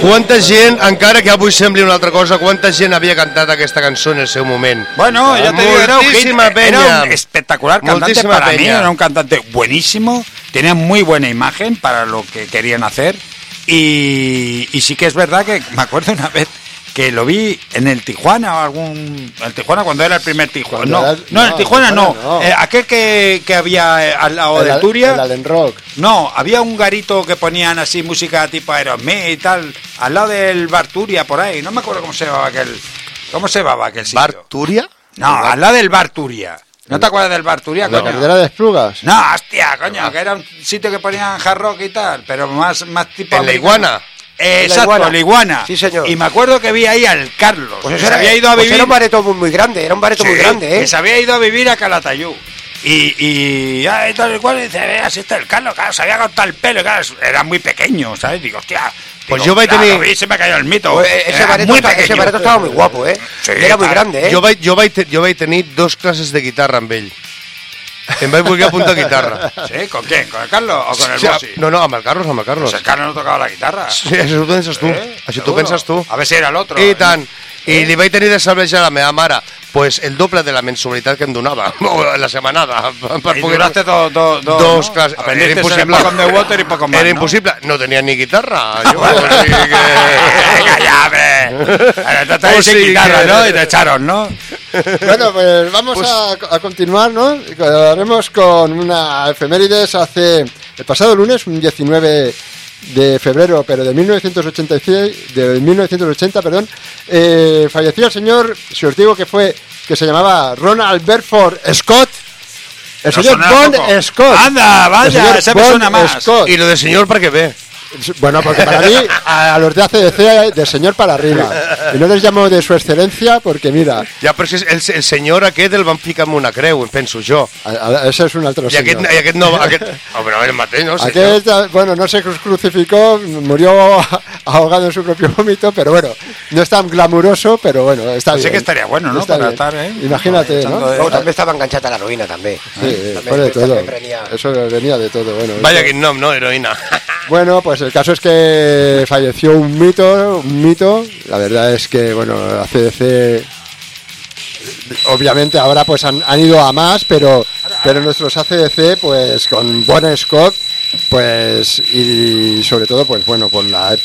Quanta gent, encara que avui sembli una altra cosa, quanta gent havia cantat aquesta cançó en el seu moment. Bueno, ya te digo, era un hit, Moltíssima penya. era un espectacular cantante. Moltíssima para mí, penya. era un cantante buenísimo, tenía muy buena imagen para lo que querían hacer y, y sí que es verdad que me acuerdo una vez que lo vi en el Tijuana o algún... El Tijuana cuando era el primer Tijuana. No, Era- no, el no, Tijuana no. Tijuana no. Eh, aquel que, que había eh, al lado El de Al- Turia. el Allen Rock. No, había un garito que ponían así música tipo Aerosmith y tal, al lado del Bar Turia por ahí. No me acuerdo cómo se llamaba aquel... ¿Cómo se llamaba aquel sitio? ¿Bar Turia? No, al lado del Bar Turia. ¿No te acuerdas del Bar Turia, La coño? carretera de Esplugas. No, hostia, coño, que era un sitio que ponían hard rock y tal, pero más, más tipo... ¿En la americano. Iguana? Eh, En la exacto, Iguana. la Iguana. Sí, señor. Y me acuerdo que vi ahí al Carlos, Pues que eso se era, había ido a pues vivir... era un bareto muy, muy grande, era un bareto Sí, muy grande, ¿eh? que se había ido a vivir a Calatayud. Y, y, ah, y tal y cual, y dice, vea, si está el Carlos, claro, se había cortado el pelo, claro, era muy pequeño, ¿sabes? Digo, hostia... Pues digo, yo voy a claro, tener- vi, se me cayó el mito. Pues, eh, ese, Era bareto, muy está- ese pequeño. bareto estaba muy guapo, ¿eh? Sí, era muy tal. grande, ¿eh? Jo vaig, jo, vaig, te- jo vaig tenir dos classes de guitarra amb ell. Em vaig voler apuntar a guitarra. ¿Sí? ¿Con quién? ¿Con el Carlos o con el Sí, Bossi? no, no, amb el Carlos, amb el Carlos. Pues el Carlos no tocaba la guitarra. Sí, això ho penses tu. ¿Eh? Això ¿Seguro? tu penses tu. A ver si era el otro. I tant. I li vaig tenir de salvejar a la meva mare pues el doble de la mensualitat que em donava la setmanada. Y duraste dos, dos, dos, dos ¿no? classes. Aprendiste Era a ser impossible. poco de water y poco más, Era ¿no? impossible. No tenia ni guitarra. Jo, o sigui que... Venga ya, hombre. Ahora te O sin sigui guitarra, que- ¿no? Y te echaron, ¿no? Bueno, pues vamos Pues- a, a continuar, ¿no? Haremos con una efemérides hace el pasado lunes, un diecinueve de febrero, pero de mil novecientos ochenta y seis, de mil novecientos ochenta, perdón, eh, falleció el señor, si os digo que fue, que se llamaba Ronald Bedford Scott, el No señor suena Bon poco. Scott. Anda, vaya, El señor ese me Bon suena más. Scott. I lo de senyor per què ve? Bueno, porque para mí, a, a los de A C D C, de señor para arriba. Y no les llamo de su excelencia porque, mira, Ja, però és que el, el senyor aquest el van ficar en una creu, em penso jo. a, a, ese es un alto I aquest, señor. i aquest no... Aquest... Oh, però el mateix, no? Aquel, bueno, no se crucificó, murió ahogado en su propio vómito, pero bueno, no es tan glamuroso, pero bueno, está Así bien. que estaría bueno, ¿no? Está Para bien. estar, ¿eh? Imagínate, Echando ¿no? de- Luego també estava enganxat a l'heroïna, també. Sí, També- fue de todo. també prenia. Eso venía de todo, bueno. Vaya eso- quin nom, no? Heroïna. Bueno, pues el caso es que falleció un mito, un mito. La verdad es que, bueno, A C D C, obviamente ahora pues han, han ido a más, pero, pero nuestros A C D C, pues con Bon Scott, pues y sobre todo, pues bueno, con la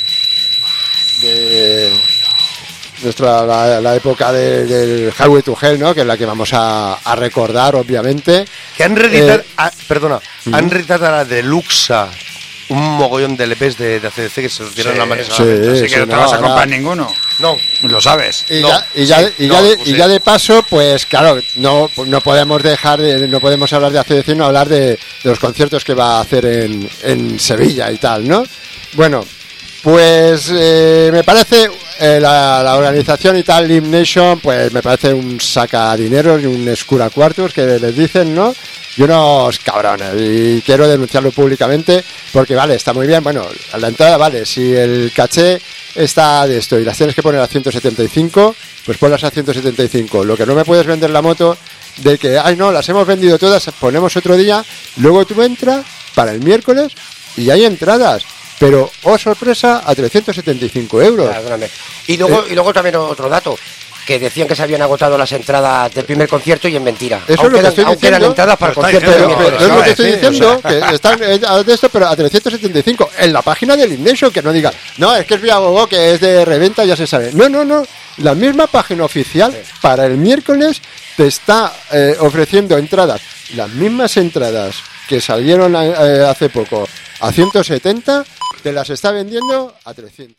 de nuestra la, la época de- del Highway to Hell, ¿no? Que es la que vamos a, a recordar, obviamente. Que han reeditat... Eh, ah, perdona, mm. han reeditat a la Deluxe un mogollón de L Pes de, de A C D C que se sortieron la manera. sí, Así que sí, no te no, vas a ahora- comprar ninguno. No, Lo sabes. Y, No, ya, y, sí, ya, y, no, ya de, pues y sí. ya de paso, pues claro, no, no podemos dejar de, no podemos hablar de A C D C, no hablar de, de los conciertos que va a hacer en, en Sevilla y tal, ¿no? Bueno, pues eh, me parece eh, la, la organización y tal, Lim Nation, pues me parece un sacadineros y un escuracuartos que les dicen, ¿no? Y unos cabrones, y quiero denunciarlo públicamente porque vale, está muy bien, bueno, a la entrada vale, si el caché está de esto y las tienes que poner a ciento setenta y cinco, pues ponlas a ciento setenta y cinco. Lo que no me puedes vender la moto de que, ay no, las hemos vendido todas, ponemos otro día, luego tú entras para el miércoles y hay entradas, pero, oh sorpresa, a trescientos setenta y cinco euros. Perdóname. Y luego, y luego también otro dato, que decían que se habían agotado las entradas del primer concierto y en mentira. Eso es aún lo que quedan, estoy aún quedan diciendo. entradas para el Pero concierto está del Pero, diciendo, pero miércoles. es lo que estoy Sí, o diciendo, que están eh, de esto, pero a trescientos setenta y cinco en la página del Ignition, que no diga, no, es que es Viagogo, que es de reventa, ya se sabe. No, no, no, la misma página oficial para el miércoles te está eh, ofreciendo entradas, las mismas entradas que salieron eh, hace poco a ciento setenta, te las está vendiendo a trescientos.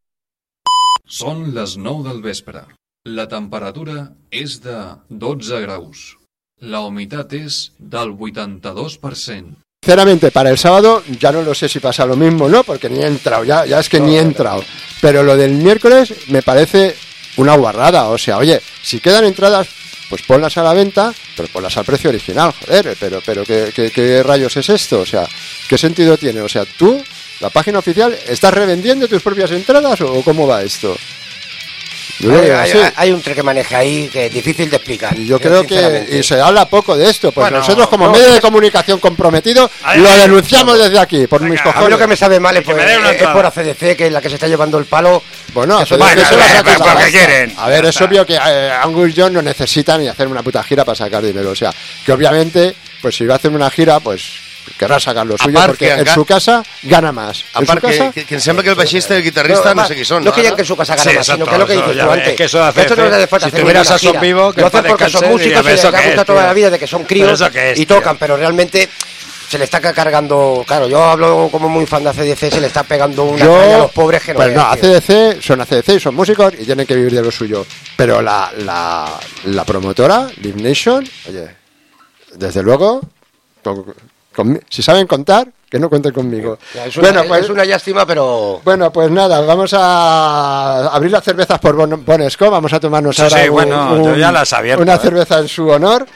Són les nou del vespre. La temperatura és de dotze graus. La humitat és del vuitanta-dos per cent. Sinceramente, para el sábado ya no lo sé si pasa lo mismo, ¿no? Porque ni he entrado, ya, ya es que ni he entrado. Pero lo del miércoles me parece una guarrada. O sea, oye, si quedan entradas, pues ponlas a la venta, pero ponlas al precio original, joder. Pero, pero ¿qué, qué, qué rayos es esto? O sea, ¿qué sentido tiene? O sea, tú, la página oficial, ¿estás revendiendo tus propias entradas o cómo va esto? Yo lo hay, digo hay, así. hay un que maneja ahí que es difícil de explicar. Y yo creo que y se habla poco de esto, pues Bueno, nosotros como no, medio de pues- comunicación comprometido Ay, lo ay, denunciamos desde aquí, por mis A mí cojones. lo que me sabe mal es, Que por, me dé una es entrada. por A C D C, que es la que se está llevando el palo. Bueno, Eso- A C D C Bueno, se la eh, saca pues, la porque pasta. quieren. A ver, Ya es está. obvio que eh, Angus Young no necesita ni hacer una puta gira para sacar dinero. O sea, que obviamente, pues si va a hacer una gira, pues querrá sacar lo suyo, Aparte, porque en acá- su casa gana más. En A part su casa, que, que, que em sembla que el baixista i el guitarrista no, No, sé qui són. no querían que en su casa gana Sí, más, sino exacto, que es lo que eso, dices ya tú ves, antes. es que eso de Esto no hacer- les falta si hacer tuvieras ninguna a Son gira. Vivo, que Lo en paz hacen porque son descanse, músicos diría, y les ¿eso ha qué es, gustado toda tío? la vida de que son ¿Pero críos eso qué es, y tío? tocan, pero realmente se le está cargando. Claro, yo hablo como muy fan de A C D C, se le está pegando una yo, caña a los pobres que no pues no, veas, A C D C son A C D C y son músicos y tienen que vivir de lo suyo. Pero la, la, la promotora, Live Nation, oye, desde luego, con- con- si saben contar, que no cuenten conmigo. tío. Es una, Bueno, pues- es una lástima, pero. Bueno, pues nada, vamos a abrir las cervezas por Bon, Bon Esco, vamos a tomarnos Sí, ahora sí, un- bueno, un- yo ya las he abierto, una ¿eh? cerveza en su honor.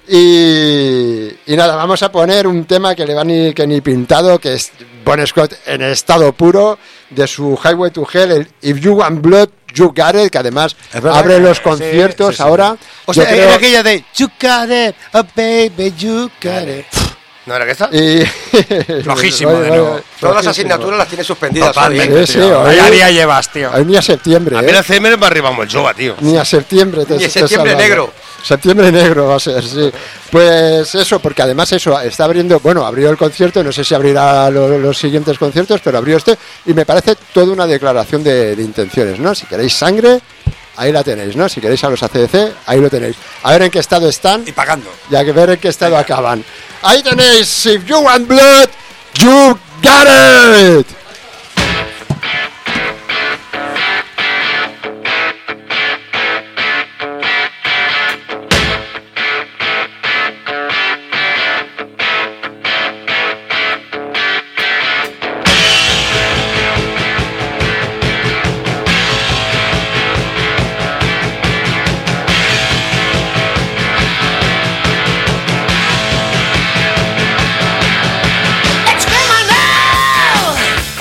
Y, y nada, vamos a poner un tema que le va ni, que ni pintado, que es Bon Scott en estado puro, de su Highway to Hell, el If You Want Blood, You Got It, que además verdad abre que- los sí, conciertos sí, sí. ahora. O Yo sea, creo- era aquella de You got it, oh baby, you got it. ¿No era esta? Y... Flojísimo Oye, de oye, nuevo. Todas las flojísimo. asignaturas las tiene suspendidas. Totalmente, Sí, sí, tío. hoy- Vaya día llevas, tío. Hoy ni a septiembre, A ¿eh? mi Alzheimer va arribar molt jove, tio. Ni a septiembre. Te, Ni a te septiembre salvamos. negro. Septiembre negro va a ser, sí. Pues eso, porque además eso, está abriendo, bueno, abrió el concierto, no sé si abrirá lo- los siguientes conciertos, pero abrió este y me parece toda una declaración de, de intenciones, ¿no? Si queréis sangre, ahí la tenéis, ¿no? Si queréis a los A C D C, ahí lo tenéis. A ver en qué estado están Y pagando. y a ver en qué estado acaban. Ahí tenéis, If You Want Blood, You Got It. It's criminal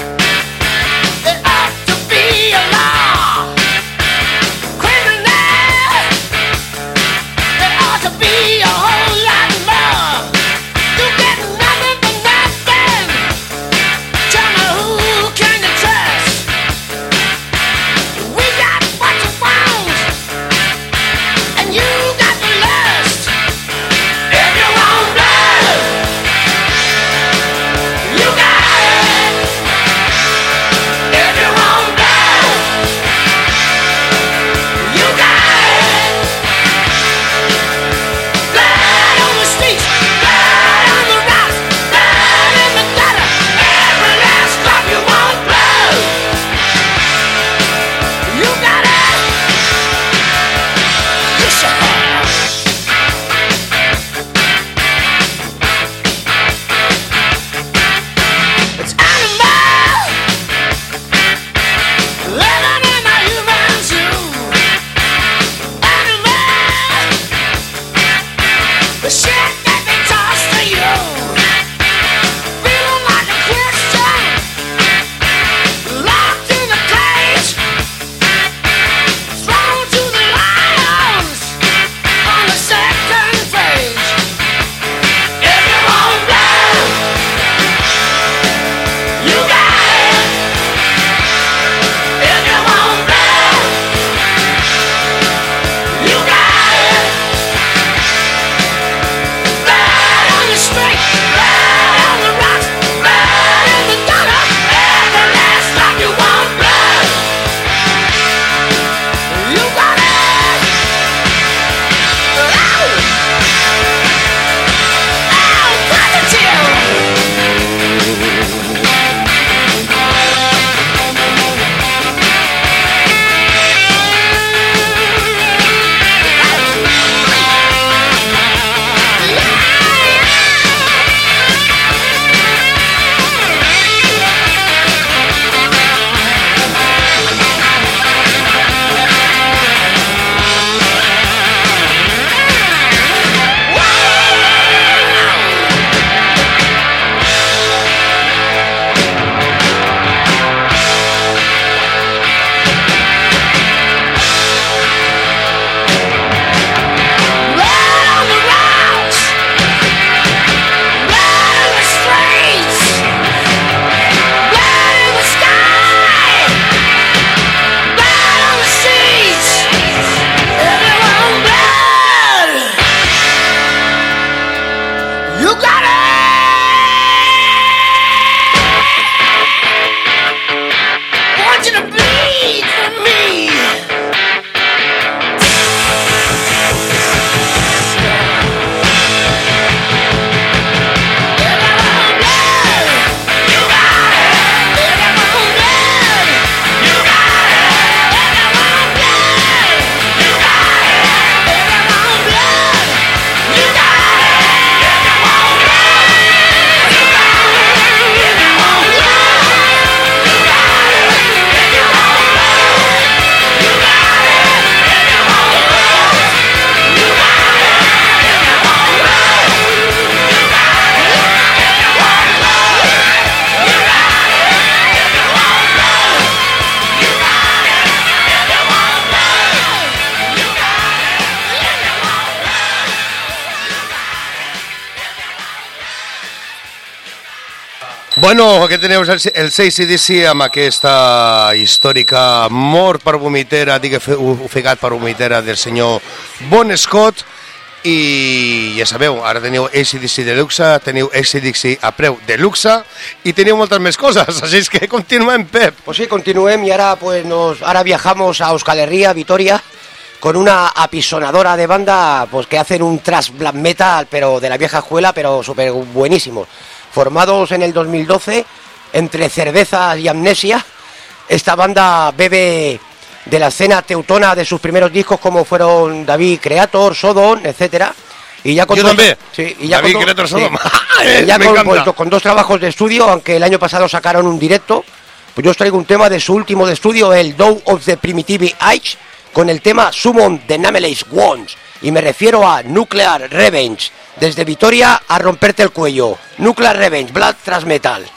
Bueno, aquí teniu el, el A C D C amb aquesta històrica mort per vomitera, digue ofegat per vomitera del senyor Bon Scott, i ja sabeu, ara teniu A C D C de luxe, teniu A C D C a preu de luxe i teniu moltes més coses, així es que continuem, Pep. Pues sí, continuem y ahora pues nos ahora viajamos a Euskal Herria, Vitoria, con una apisonadora de banda pues que hacen un thrash black metal, pero de la vieja escuela, pero súper buenísimos. Formados en el dos mil doce, entre cervezas y amnesia, esta banda bebe de la escena teutona de sus primeros discos, como fueron David Creator, Sodom, etcétera. Y ya con Yo dos, también. Sí, y ya David con Creator, dos, Sodom. sí. Y ya Me con, encanta. pues, con dos trabajos de estudio, aunque el año pasado sacaron un directo. Pues yo os traigo un tema de su último de estudio, el Dawn of the Primitive Age, con el tema Summon the Nameless Ones. Y me refiero a Nuclear Revenge. Desde Vitoria a romperte el cuello. Nuclear Revenge, Blood Thrash Metal.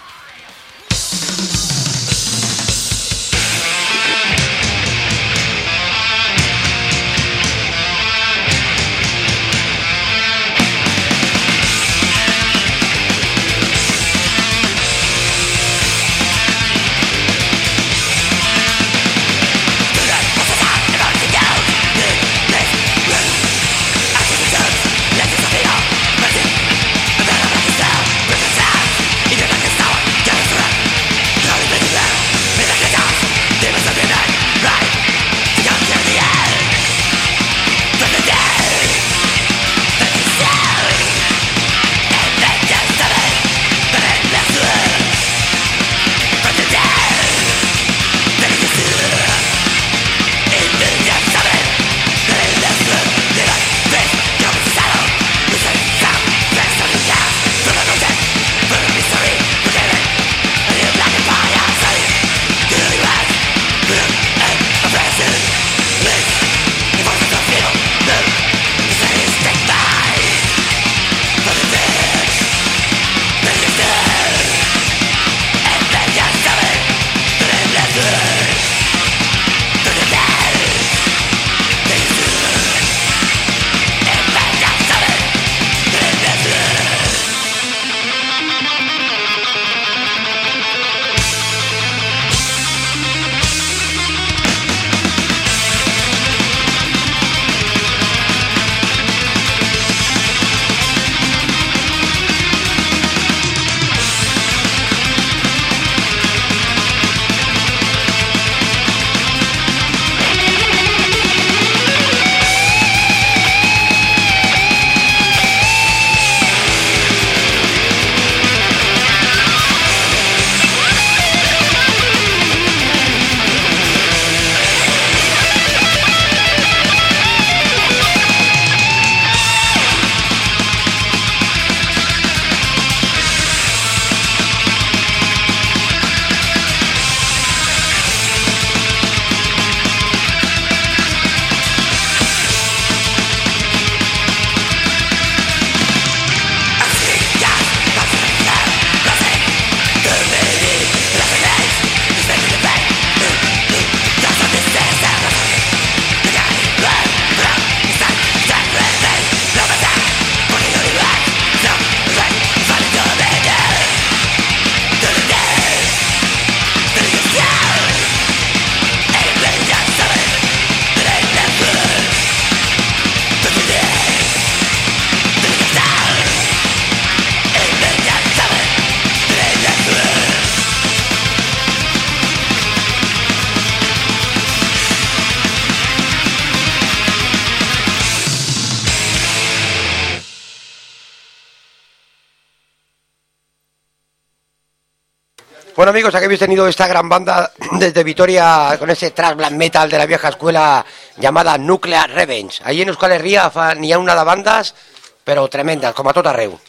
Bueno amigos, aquí habéis tenido esta gran banda desde Vitoria con ese thrash black metal de la vieja escuela llamada Nuclear Revenge. Allí en Euskal Herria n'hi ha una de bandes, però tremendes, com a tot arreu.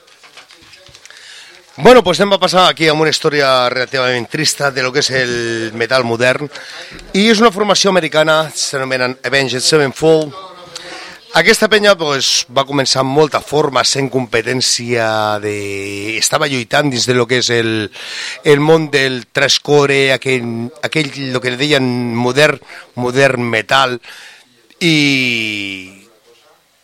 Bueno, pues anem a passar aquí amb una història relativament trista de lo que és el metal modern, i és una formació americana, s'anomenen Avenged Sevenfold. Aquesta penya pues, va començar amb molta forma, sent competència de... Estava lluitant dins de lo que és el, el món del trashcore, aquell, aquell lo que li deien modern, modern metal, i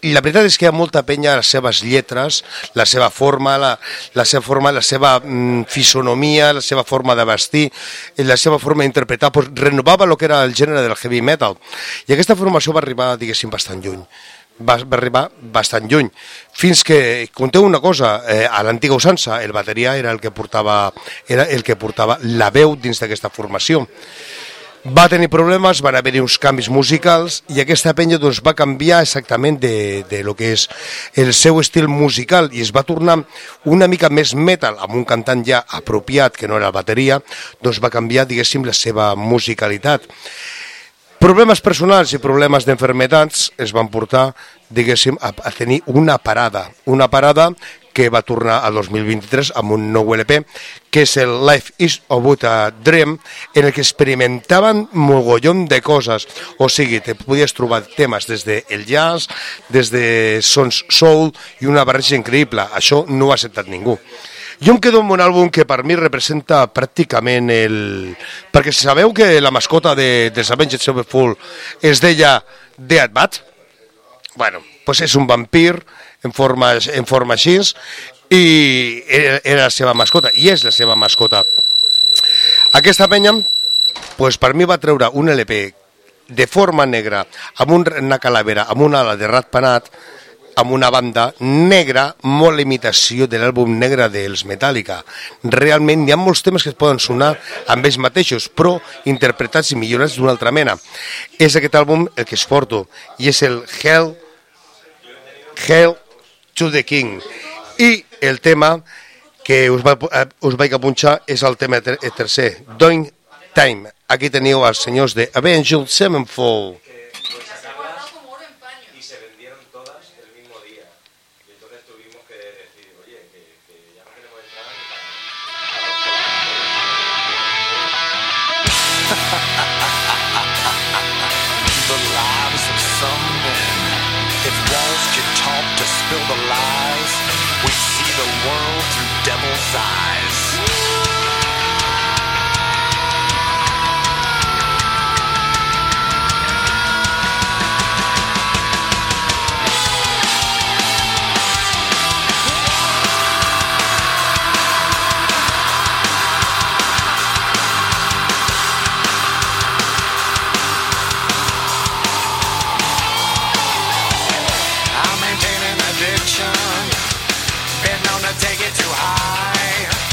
I la veritat és que hi ha molta penya a les seves lletres, la seva forma, la, la seva forma, la seva mm, fisonomia, la seva forma de vestir, la seva forma d'interpretar, pues, renovava el que era el gènere del heavy metal. I aquesta formació va arribar, diguéssim, bastant lluny. Va, va arribar bastant lluny. Fins que, conteu una cosa, eh, a l'antiga usança, el bateria era el que portava, era el que portava la veu dins d'aquesta formació. Va tenir problemes, van haver-hi uns canvis musicals i aquesta penya doncs, va canviar exactament de, de lo que és el seu estil musical i es va tornar una mica més metal amb un cantant ja apropiat que no era la bateria, doncs va canviar, diguéssim, la seva musicalitat. Problemes personals i problemes d'enfermetats es van portar, diguéssim, a, a tenir una parada, una parada que va tornar al dos mil vint-i-tres amb un nou L P, que és el Life is About a Dream, en el que experimentaven mogollon de coses. O sigui, te podies trobar temes des del jazz, des de sons soul i una barreja increïble. Això no ho ha acceptat ningú. Jo em quedo amb un àlbum que per mi representa pràcticament el... Perquè si sabeu que la mascota de, dels Avenged Sevenfold es deia Dead Bat, bueno, pues és un vampir en forma, en forma així i era la seva mascota i és la seva mascota. Aquesta penya pues, per mi va treure un L P de forma negra amb una calavera, amb una ala de ratpenat, amb una banda negra, molt la imitació de l'àlbum negre dels Metallica. Realment hi ha molts temes que es poden sonar amb ells mateixos, però interpretats i millorats d'una altra mena. És aquest àlbum el que es porto i és el Hell Hell to the King. I el tema que us, va, us vaig a punxar és el tema ter tercer, Doing Time. Aquí teniu els senyors de Avenged Sevenfold. Spill the lies, we see the world through devil's eyes. Take it too high.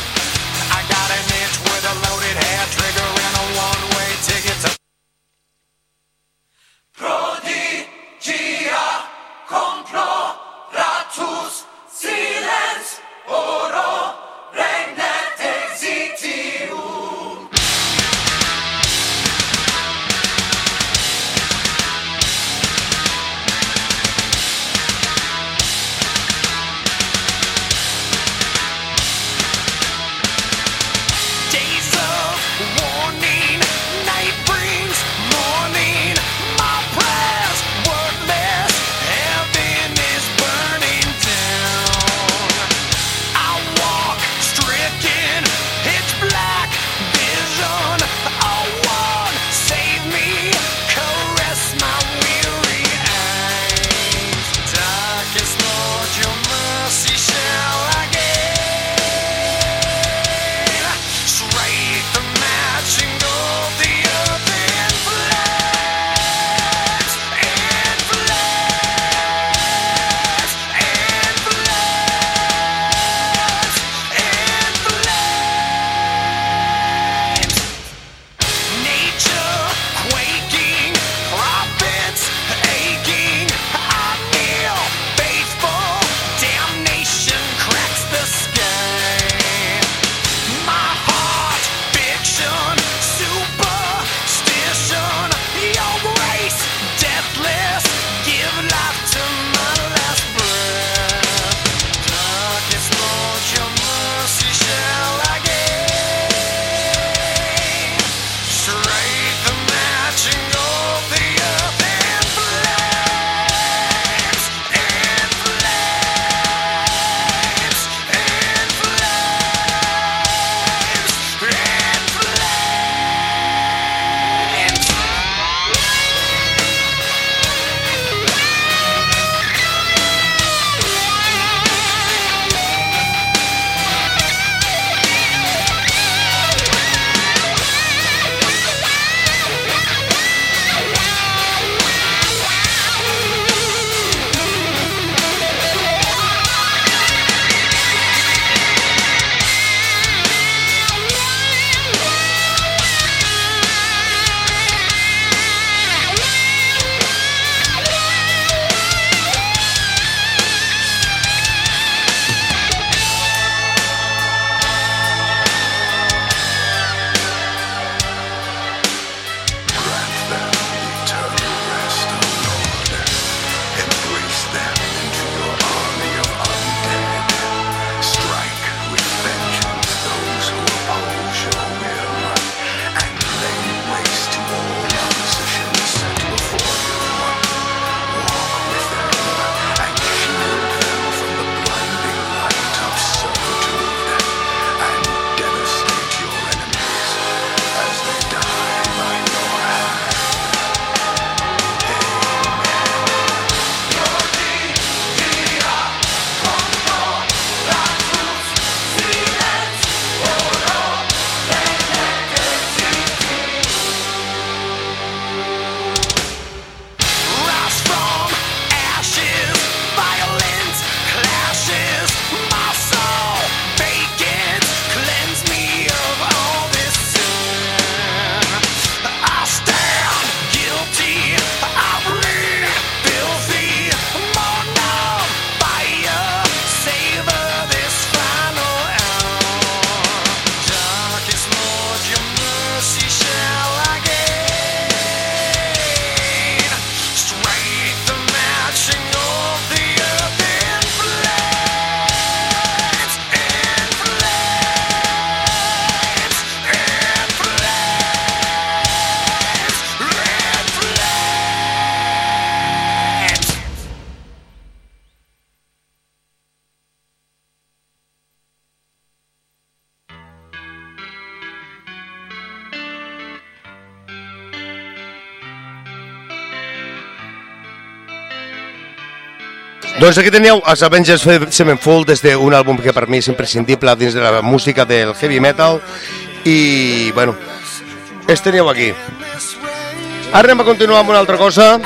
Doncs aquí teníeu els Avengers Sevenfold des d'un àlbum que per mi és imprescindible dins de la música del heavy metal i, bueno, els teníeu aquí. Ara anem a continuar amb una altra cosa.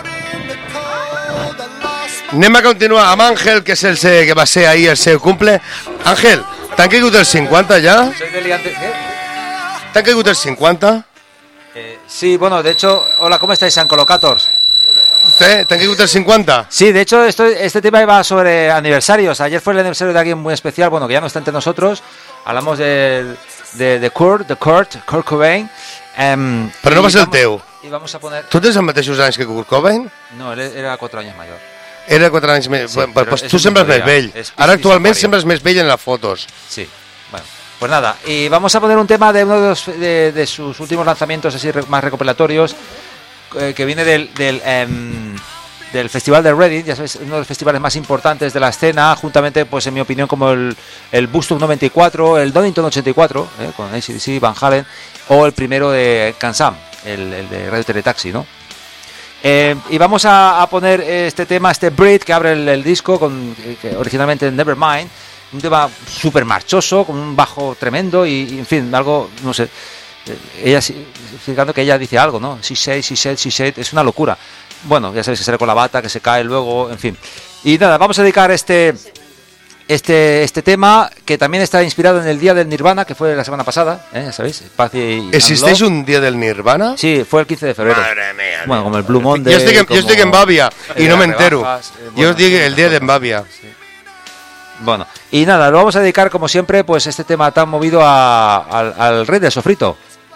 Anem a continuar amb Ángel, que és el que va ser ahir el seu cumple. Ángel, t'han caigut els cinquanta ja? Soy del liante... ¿Qué? ¿T'han caigut els cincuenta? Eh, sí, bueno, de hecho, hola, ¿cómo estáis, San Colocators? ¿Te han caigut els cincuenta? Sí, de hecho, esto, este tema iba sobre aniversarios. Ayer fue el aniversario de alguien muy especial, bueno, que ya no está entre nosotros. Hablamos de, de, de Kurt, de Kurt, Kurt Cobain. Um, Però no va ser el teu. I vamos a poner... Tu tens els mateixos anys que Kurt Cobain? No, él era cuatro años mayor. Era quatre anys més... Sí, bueno, pues tu es sembres un més vell. es- es Ara actualment visionario. sembres més vell en las fotos. Sí, bueno, pues nada. Y vamos a poner un tema de uno de, los, de, de sus últimos lanzamientos así re- más recopilatorios, eh, que viene del... del em, del Festival de Reading, ya sabéis, uno de los festivales más importantes de la escena, juntamente, pues en mi opinión, como el, el Woodstock noventa y cuatro, el Donington ochenta y cuatro, eh, con A C D C, Van Halen, o el primero de Can-Sam, el, el de Radio Teletaxi, ¿no? Eh, y vamos a, a poner este tema, este Breed, que abre el, el disco, con que originalmente Nevermind, un tema súper marchoso, con un bajo tremendo y, y, en fin, algo, no sé, eh, ella, fijando que ella dice algo, ¿no? She said, she said, she said, es una locura. Bueno, ya sabéis que sale con la bata, que se cae luego, en fin. Y nada, vamos a dedicar este este este tema, que también está inspirado en el Día del Nirvana, que fue la semana pasada, ¿eh? Ya sabéis, paz y ¿Existeix and love. un Día del Nirvana? Sí, fue el quince de febrero. Madre mía. Bueno, como el Blue Monday. Yo estoy, en, como yo estoy en Bavia y el no de me las entero. rebajas, eh, Yo bueno, os digo el Día de Bavia. Bueno, y nada, lo vamos a dedicar, como siempre, pues este tema tan movido a, al, al rey del sofrito.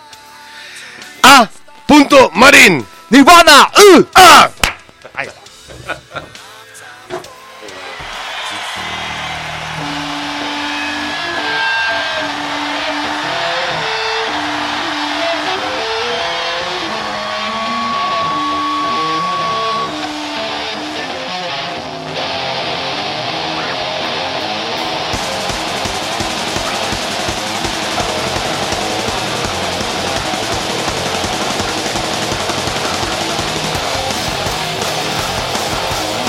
¡Ah! ¡Punto Marín! ¡Nirvana! ¡Uh! ¡Ah! Ahí está. Thank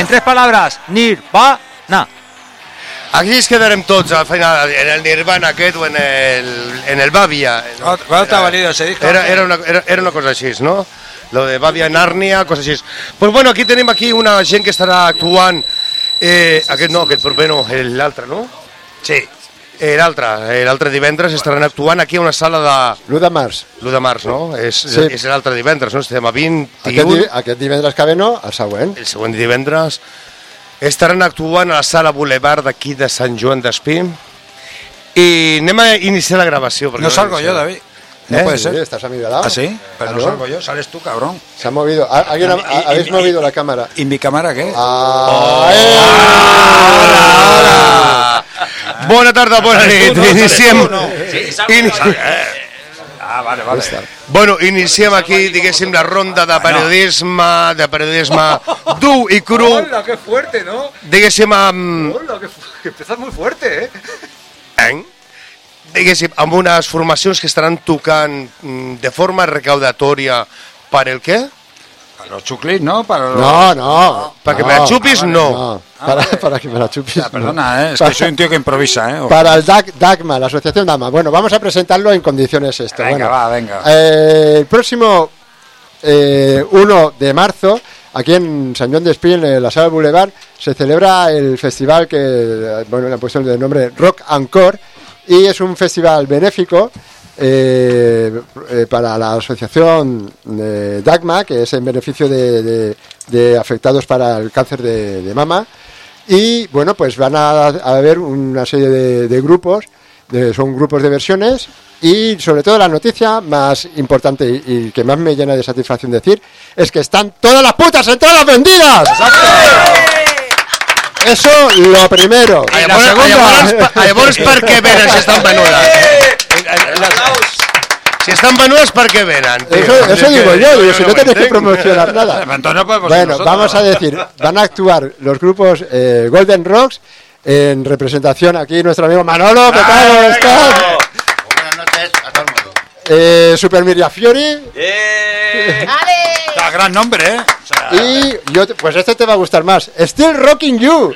En tres palabras, Nirvana. Aquí ens quedarem tots al final, en el Nirvana aquest o en el, en el Bavia. ¿Cuánto te ha valido ese disco? Era, era, una, era, era una cosa així, no? Lo de Bavia Narnia, coses així. Pues bueno, aquí tenim aquí una gent que estarà actuant. Eh, aquest no, aquest proper no, l'altre, no? Sí. Eh, l'altre, l'altre divendres estaran actuant aquí a una sala de... l'u de març. l'u de març, no? És, Sí. és l'altre divendres, no? Estem a vint-i-u. Aquest, di aquest divendres que ve no, el següent. El següent divendres estaran actuant a la sala Boulevard d'aquí de Sant Joan d'Espí i anem a iniciar la gravació. No salgo yo, David. No ¿Eh? puede ser. Sí, estás a mi lado. ¿Ah, sí? Pero no Claro. salgo yo, sales tú, cabrón. Se ha movido. ¿A- ¿Alguien ha- Y- y- ¿Habéis y- movido la cámara? ¿Y mi cámara qué? Ah, Bona tarda, bona nit. Tu no, Iniciem... tu no. Sí, salgo, Ini- salgo. Ah, vale, vale. Bueno, iniciem aquí, diguéssim, la ronda de periodisme, de periodisme dur i cru. Hola, qué fuerte, ¿no? Diguéssim, amb... Hola, que, que empiezas muy fuerte, ¿eh? Eh? Diguéssim, amb unes formacions que estaran tocant mm, de forma recaudatòria per el què? Para los chuclis, ¿no? Para los... No, no. Para que no. me la chupis, Ah, vale, no. Para, para que me la chupis. Ya, perdona, no. ¿eh? Es que soy un tío que improvisa, ¿eh? Para el D A C, DACMA, la Asociación DACMA. Bueno, vamos a presentarlo en condiciones esto. Venga, Bueno, va, venga. eh, el próximo eh, uno de marzo, aquí en San Joan d'Espí, en la Sala Boulevard, se celebra el festival que, bueno, le han puesto el nombre Rock Encore, y es un festival benéfico eh, eh, para la asociación de DACMA, que es en beneficio de, de- de afectados para el cáncer de, de mama. Y bueno, pues van a, a haber una serie de, de grupos, de- son grupos de versiones, y sobre todo la noticia más importante y, y que más me llena de satisfacción decir es que están todas las putas entradas vendidas. Eso lo primero. A La llavors, a segunda- llavors, a llavors per què venen si estan venudes? Si estan venudes, per què venen? tío? Eso, eso Es digo que yo, digo, si no no me tenéis que entenc. promocionar nada. Entonces no podemos ir Bueno, nosotros. vamos a decir, van a actuar los grupos eh, Golden Rocks en representación aquí nuestro amigo Manolo, ¿qué tal? ¿Cómo estás? Buenas noches a todo el mundo. Eh, Super Mirja Fiori Da gran nombre, ¿eh? O sea, y yo, te- pues este te va a gustar más, Still Rocking You.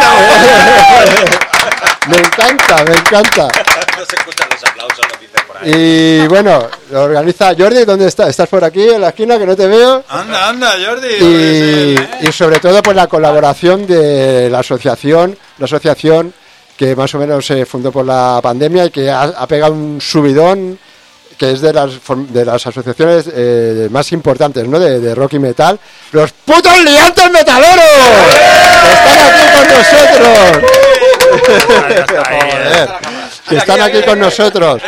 Me encanta, me encanta. No se escuchan los aplausos, lo dicen por ahí. Y bueno, lo organiza Jordi, ¿dónde estás? ¿Estás por aquí en la esquina que no te veo? Anda, anda, Jordi. Y, y sobre todo pues la colaboración de la asociación, la asociación que más o menos se fundó por la pandemia y que ha, ha pegado un subidón, que es de las form- de las asociaciones eh, más importantes, ¿no? De, de rock y metal, los putos liantes metaleros que están aquí con nosotros. Joder, que están aquí con nosotros.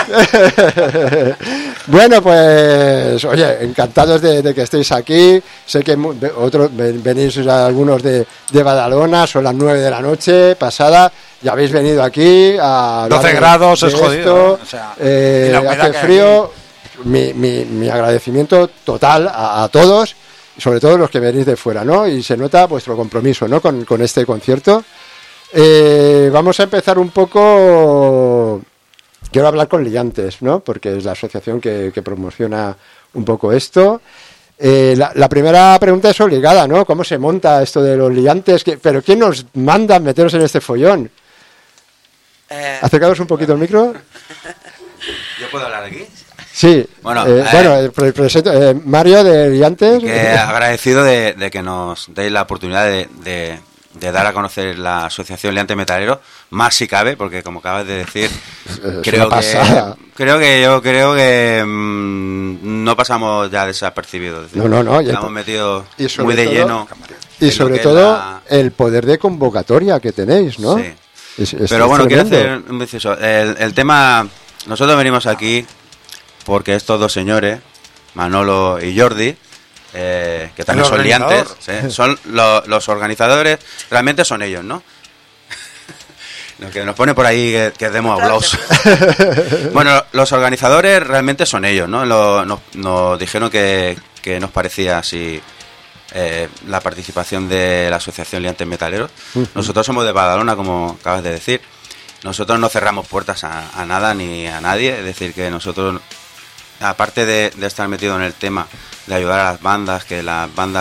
Bueno, pues, oye, encantados de, de que estéis aquí. Sé que mu- ve- otros ven- venís algunos de, de Badalona, son las nueve de la noche pasada, y habéis venido aquí a hablar doce de- grados de es jodido, esto. ¿eh? O sea, Eh, y la humedad hace que hay frío. Mi, mi, mi agradecimiento total a, a todos, y sobre todo los que venís de fuera, ¿no? Y se nota vuestro compromiso, ¿no? Con, con este concierto. Eh, vamos a empezar un poco. Quiero hablar con Liantes, ¿no? Porque es la asociación que, que promociona un poco esto. Eh, la, la primera pregunta es obligada, ¿no? ¿Cómo se monta esto de los liantes? ¿Qué- ¿Pero quién nos manda a meteros en este follón? Eh, Acercaros un poquito al micro. ¿Yo puedo hablar aquí? Sí. Bueno, eh, eh, bueno eh, pre- presento, eh, Mario de Liantes. Que agradecido de, de que nos deis la oportunidad de, de- de dar a conocer la asociación Liante Metalero, más si cabe, porque como acabas de decir, Es creo una que pasada. creo que yo creo que mm, no pasamos ya desapercibidos. es decir, No, no, no, y el- Estamos metidos y sobre muy de todo- lleno. Y en lo sobre que es todo la- el poder de convocatoria que tenéis, ¿no? Sí. Es- es- Pero es bueno, quiero tremendo. hacer un inciso. El, el tema, nosotros venimos aquí porque estos dos señores, Manolo y Jordi, eh, que también El son liantes, organizador. ¿sí? Son lo- los organizadores, realmente son ellos, ¿no? Lo que nos pone por ahí que, que demos aplausos. Bueno, los organizadores realmente son ellos, ¿no? Lo- nos, nos dijeron que, que nos parecía así eh, la participación de la Asociación Liantes Metaleros. Ujú. Nosotros somos de Badalona, como acabas de decir. Nosotros no cerramos puertas a, a nada ni a nadie. Es decir, que nosotros, aparte de, de estar metido en el tema de ayudar a las bandas, que las bandas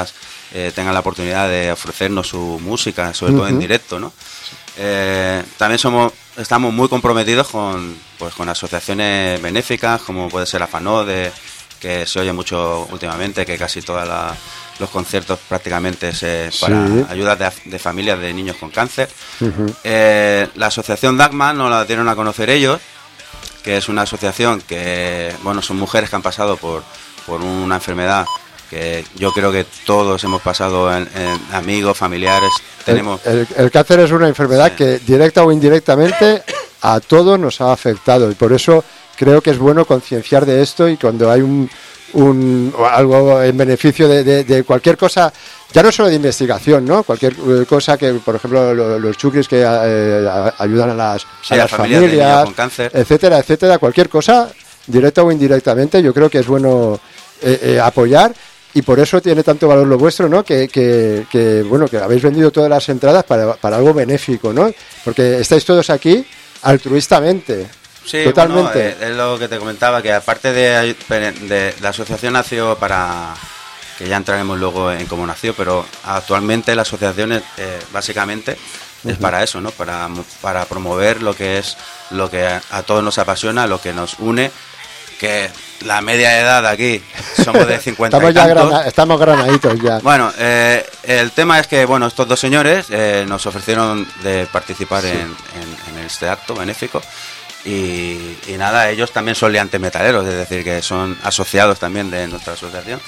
eh, tengan la oportunidad de ofrecernos su música, sobre todo en Ujú. directo, ¿no? Eh, también somos estamos muy comprometidos con pues con asociaciones benéficas, como puede ser AFANODE, que se oye mucho últimamente, que casi todos los conciertos prácticamente es para Sí. ayudas de, de familias de niños con cáncer. Ujú. Eh, la asociación Dagmar nos la dieron a conocer ellos, que es una asociación que, bueno, son mujeres que han pasado por, por una enfermedad que yo creo que todos hemos pasado en, en amigos, familiares, tenemos... El, el- el cáncer es una enfermedad que directa o indirectamente a todos nos ha afectado y por eso creo que es bueno concienciar de esto y cuando hay un, un o algo en beneficio de, de- de cualquier cosa, ya no solo de investigación, ¿no? Cualquier eh, cosa que, por ejemplo, lo- los chucris que eh, a- ayudan a las, Sí, a a las familias de niños familias, con cáncer. etcétera, etcétera, cualquier cosa, directa o indirectamente, yo creo que es bueno eh, eh, apoyar. Y por eso tiene tanto valor lo vuestro, ¿no? Que, que, que, bueno, que habéis vendido todas las entradas para, para algo benéfico, ¿no? Porque estáis todos aquí altruistamente. Sí, totalmente. bueno, eh, es lo que te comentaba, que aparte de, de la asociación nació para, que ya entraremos luego en cómo nació, pero actualmente la asociación es, eh, básicamente es Ujú. para eso, ¿no? Para, para promover lo que es, lo que a, a todos nos apasiona, lo que nos une, que la media de edad aquí somos de cincuenta estamos y ya tantos. grana- estamos granaditos ya. Bueno, eh, el tema es que, bueno, estos dos señores eh, nos ofrecieron de participar en, en- en este acto benéfico y, y nada, ellos también son liantes metaleros, es decir, que son asociados también de nuestra asociación.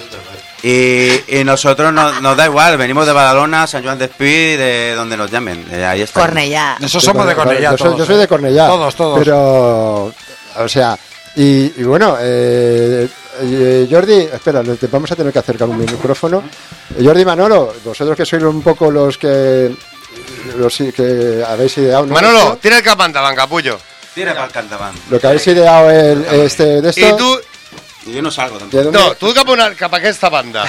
Y, y nosotros no- nos da igual, venimos de Badalona, San Juan de Espí, de donde nos llamen, eh, ahí está. Cornellá. Nosotros somos de Cornellá, Yo soy, todos, yo soy ¿eh? de Cornellá. Todos, todos. Pero, o sea, y, y bueno, eh, eh, Jordi, espera, te vamos a tener que acercar un micrófono. Eh, Jordi, Manolo, vosotros que sois un poco los que los que habéis ideado, ¿no? Manolo, Esto, tira el capanda, capullo. Tira para el cantabán. lo que habéis ideado el, este, de esto. Y tú... Y yo no salgo ¿De tampoco. dónde? No, tu cap, una, cap a aquesta banda.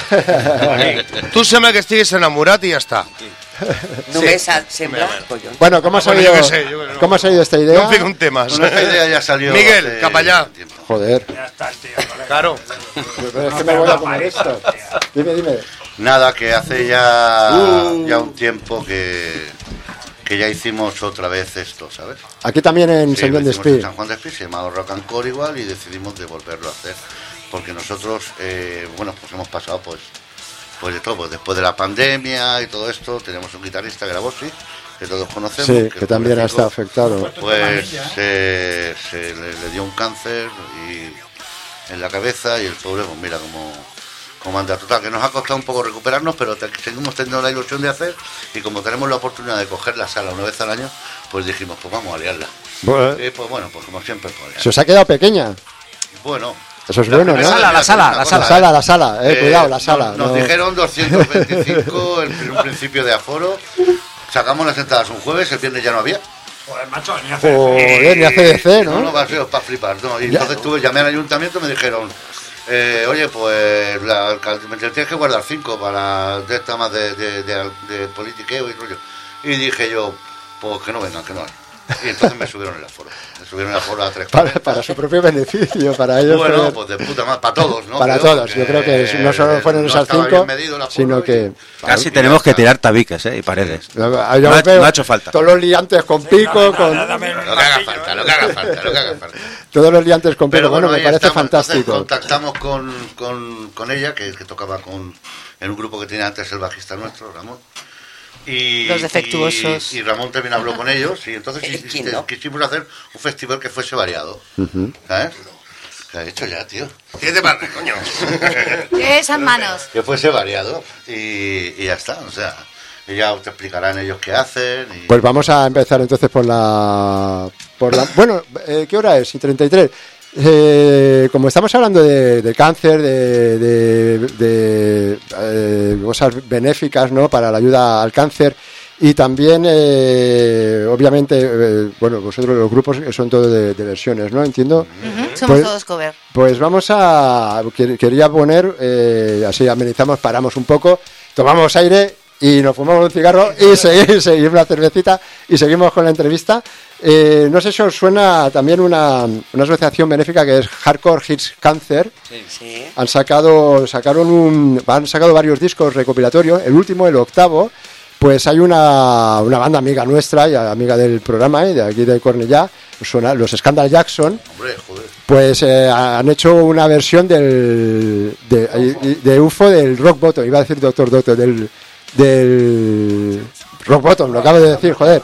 Tu sembla que estiguis enamorat i ja està. Només sí. Sembla, collons. Bueno, ¿cómo ha Bueno, salido, yo qué sé, yo qué sé. ¿cómo ha salido esta idea? No em fico en temes. Bueno, esta idea ya salió Miguel, hace cap allá. tiempo. Joder, Claro. pero es que me voy a poner esto. Dime, dime. Nada, que hace ya, Uh. ya un tiempo que, que ya hicimos otra vez esto, ¿sabes? Aquí también en Sí, San lo Juan de hicimos en Espí. San Juan de Espí, se llamaba Rock and Core igual y decidimos de volverlo a hacer. Porque nosotros, eh, bueno, pues hemos pasado pues, pues de todo. Pues después de la pandemia y todo esto, tenemos un guitarrista, Gravosi, que todos conocemos. Sí, que también ha pobrecito, estado afectado. Pues se, se le, le dio un cáncer y en la cabeza y el pobre, pues mira cómo, cómo anda. Total, que nos ha costado un poco recuperarnos, pero te- seguimos teniendo la ilusión de hacer y como tenemos la oportunidad de coger la sala una vez al año, pues dijimos, pues vamos a liarla. Bueno, Y pues bueno, pues como siempre, pues, se os ha quedado pequeña. bueno. Eso es bueno, ¿no? La sala, la sala, la La sala. sala, la sala, eh, Eh, cuidado, la sala. Nos, nos no. dijeron doscientos veinticinco en, en un principio de aforo. Sacamos las entradas un jueves, el viernes ya no había. Joder, macho, ni hace... Joder, ni A C D C, No, no, ¿no? va a ser para flipar. No. Y Ya. entonces tuve, llamé al ayuntamiento y me dijeron, eh, oye, pues la, alcal- me tienes que guardar cinco para de esta más de, de, de, de politiqueo y rollo. Y dije yo, pues que no vengan, que no hay. Y entonces me subieron el aforo. Me subieron el aforo a tres Para, para su propio beneficio, para ellos. Bueno, poder- pues de puta madre, para todos, ¿no? para Creo, todos, yo creo que porque no solo fueron no esas estaba cinco, bien medido el aforo sino y- que. Casi tenemos que tirar tabiques, ¿eh? Y paredes. Yo No ha, veo no ha hecho falta. todos los liantes con pico, con. Lo que haga falta, lo que haga falta, lo que haga falta. Todos los liantes con pico. Pero Bueno, bueno, me ahí parece estamos. Entonces fantástico. contactamos con, con, con ella, que, que tocaba con, en un grupo que tenía antes el bajista nuestro, Ramón. Y, Los defectuosos. Y, y Ramón también habló con ellos, y entonces Eh, quis- ¿quién no? quisimos hacer un festival que fuese variado. Ujú. ¿Sabes? ¿Qué ha hecho ya, tío? ¿Qué te pasa, coño? Esas manos. Que fuese variado. Y, y ya está, o sea. Y ya te explicarán ellos qué hacen. Y... Pues vamos a empezar entonces por la. Por la bueno, eh, ¿qué hora es? Y treinta y tres. Eh, como estamos hablando de, de cáncer, de, de, de, eh, cosas benéficas, ¿no? Para la ayuda al cáncer. Y también, eh, obviamente, eh, bueno, vosotros los grupos son todos de, de versiones, ¿no? Entiendo. Ujú, somos Pues- todos cover. Pues vamos a. quer- Quería poner, eh, así amenizamos, paramos un poco, tomamos aire y nos fumamos un cigarro y seguimos, seguimos una cervecita y seguimos con la entrevista. Eh, no sé si os suena también una, una asociación benéfica que es Hardcore Hits Cancer. Sí. Han sacado, sacaron un, han sacado varios discos recopilatorios. El último, el octavo, pues hay una, una banda amiga nuestra y amiga del programa, ¿eh? De aquí de Cornellá, suena, los Scandal Jackson. Hombre, joder. Pues eh, han hecho una versión del de, de U F O del Rock Bottom, iba a decir Doctor Doctor, del, del Rock Bottom, lo acabo de decir, joder.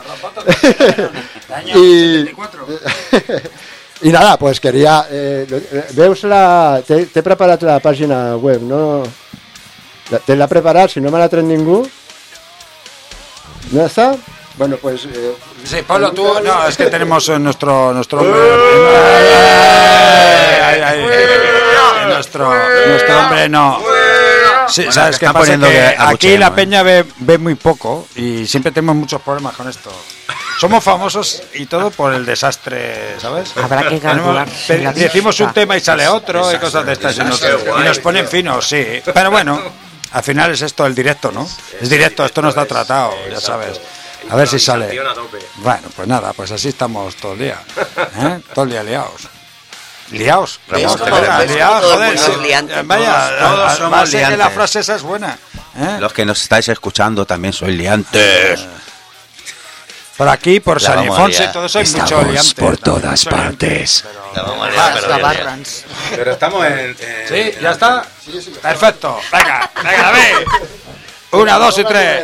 y, y nada, pues quería... Eh, veus la... T'he te preparat la pàgina web, no? Te l'ha preparat, si no me la tret ningú. ¿No está? Bueno, pues... Eh, sí, Pablo, tú... No, es que tenemos nuestro... nuestro hombre... Ay, ay, ay, nuestro, nuestro hombre no... Sí, Bueno, ¿sabes que qué están pasa? poniendo Que que aquí abuchemos, la ¿eh? peña ve, ve muy poco y siempre tenemos muchos problemas con esto. Somos famosos y todo por el desastre, ¿sabes? Habrá que calcular Tenemos- si la Decimos vista. un tema y sale otro y cosas de estas y nos, y nos ponen finos, sí. Pero bueno, al final es esto el directo, ¿no? Es directo, esto no está tratado, ya sabes. A ver si sale. Bueno, pues nada, pues así estamos todo el día. ¿Eh? Todo el día liados. Liaos, liaos, Todo joder, el liaos, mundo joder, es sí. liante. Vaya, Todos- todos va a somos ser que la liantes. frase esa es buena. ¿eh? Los que nos estáis escuchando también sois liantes. Por aquí, por La San vamos a Ildefonso y liar. todo eso hay Estamos mucho liante. por también, todas mucho liante, partes. pero- La vamos a liar, Vas, pero la bien, barrans. Pero estamos en... en- Sí, ya está. Perfecto. Venga, venga, David. Una, dos y tres.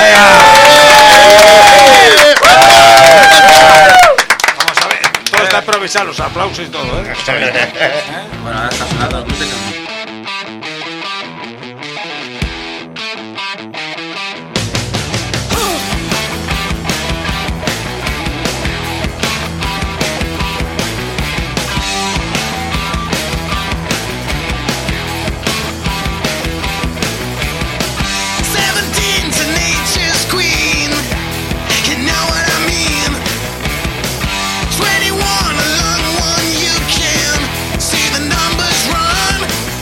Vamos a ver, todo está improvisado, los aplausos y todo, ¿eh? Bueno, ahora está sonando la música. Seventeen's nature's queen. You know what I mean. Twenty-one, a long one, you can see the numbers run.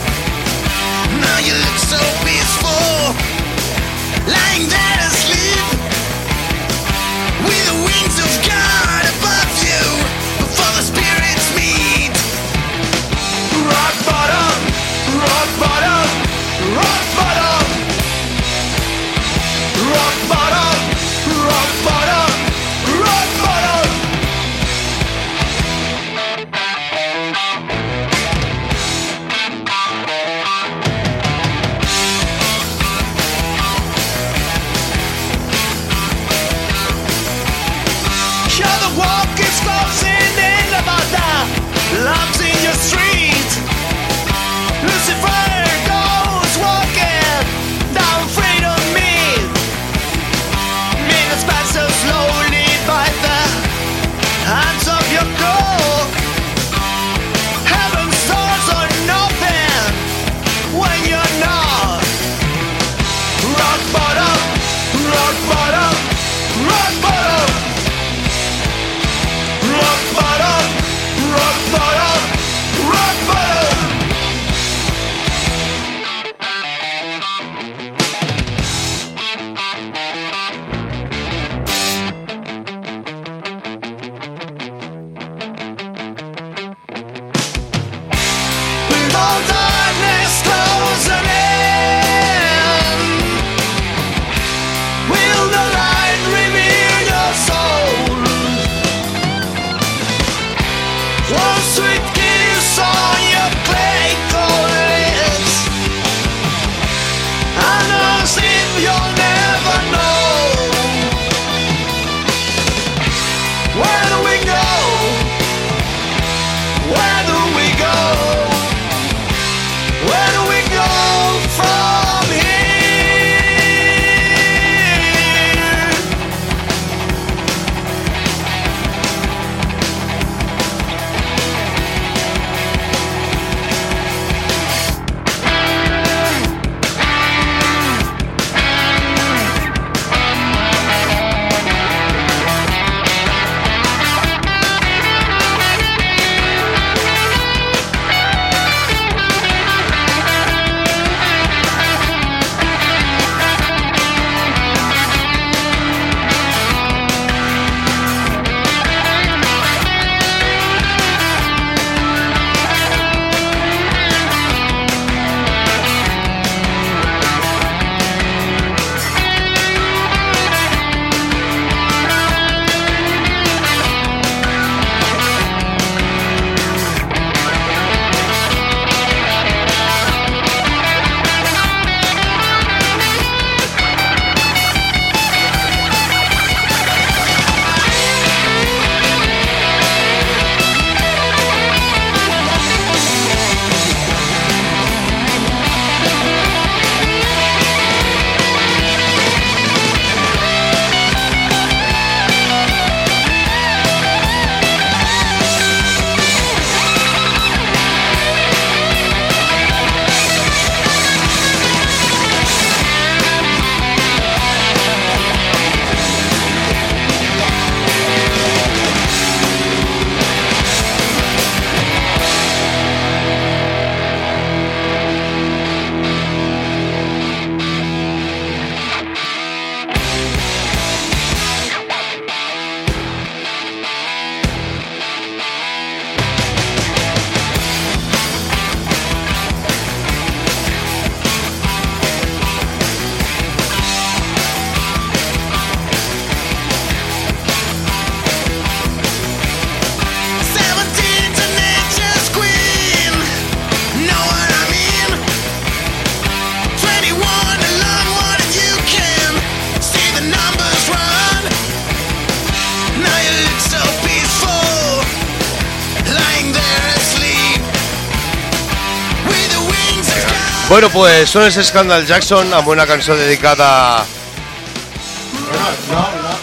Bueno, pues són els Scandal Jackson amb una cançó dedicada... No, no.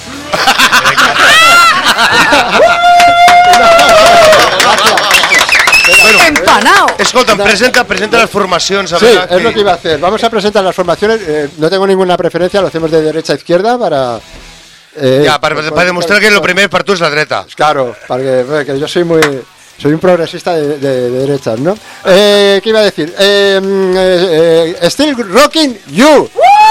Bueno, ¡Empanao! Escolta, presenta, presenta las formaciones. A Sí, ver, es lo que iba a hacer. Vamos a presentar las formaciones. Eh, no tengo ninguna preferencia, lo hacemos de derecha a izquierda para... Eh, Ya, para, para demostrar que lo primer para tú es la dreta. Claro, porque, porque yo soy muy... Soy un progresista de, de, de derechas, ¿no? Eh, ¿Qué iba a decir? Eh, eh, eh, Still Rocking You.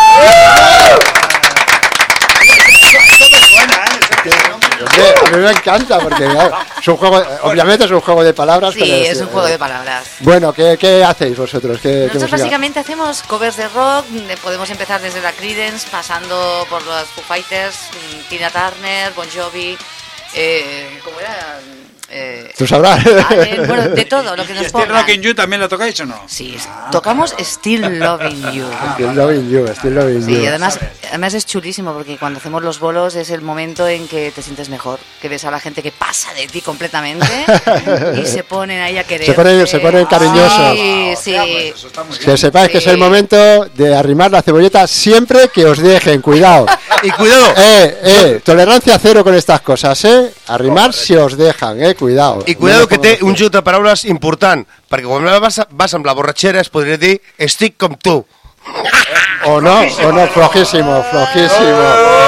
Hombre, a mí me encanta porque claro, es un juego, obviamente es un juego de palabras. Sí, pero es un juego de palabras. Bueno, ¿qué, qué hacéis vosotros? ¿Qué, qué Nosotros música? básicamente hacemos covers de rock, eh, podemos empezar desde la Creedence, pasando por los Foo Fighters, mm, Tina Turner, Bon Jovi, eh, ¿cómo era? Eh, Tú sabrás. Allen, bueno, de todo, lo que nos ¿Y Still pongan. Rocking You también lo tocáis o no? Sí, tocamos Still Loving You. Still Loving You, Still Loving Sí, You. además, además es chulísimo porque cuando hacemos los bolos es el momento en que te sientes mejor, que ves a la gente que pasa de ti completamente y se ponen ahí a querer. Se ponen, se ponen cariñosos. Sí, sí. Que sepáis que es el momento de arrimar la cebolleta siempre que os dejen, cuidado. Y cuidado. Eh, eh, tolerancia cero con estas cosas, eh. Arrimar si os dejan, eh, cuidado. I cuidado No que me té pongo- un joc de paraules important, perquè quan vas, vas amb la borratxera es podria dir estic com tu. O no, o no, flojísimo, flojísimo.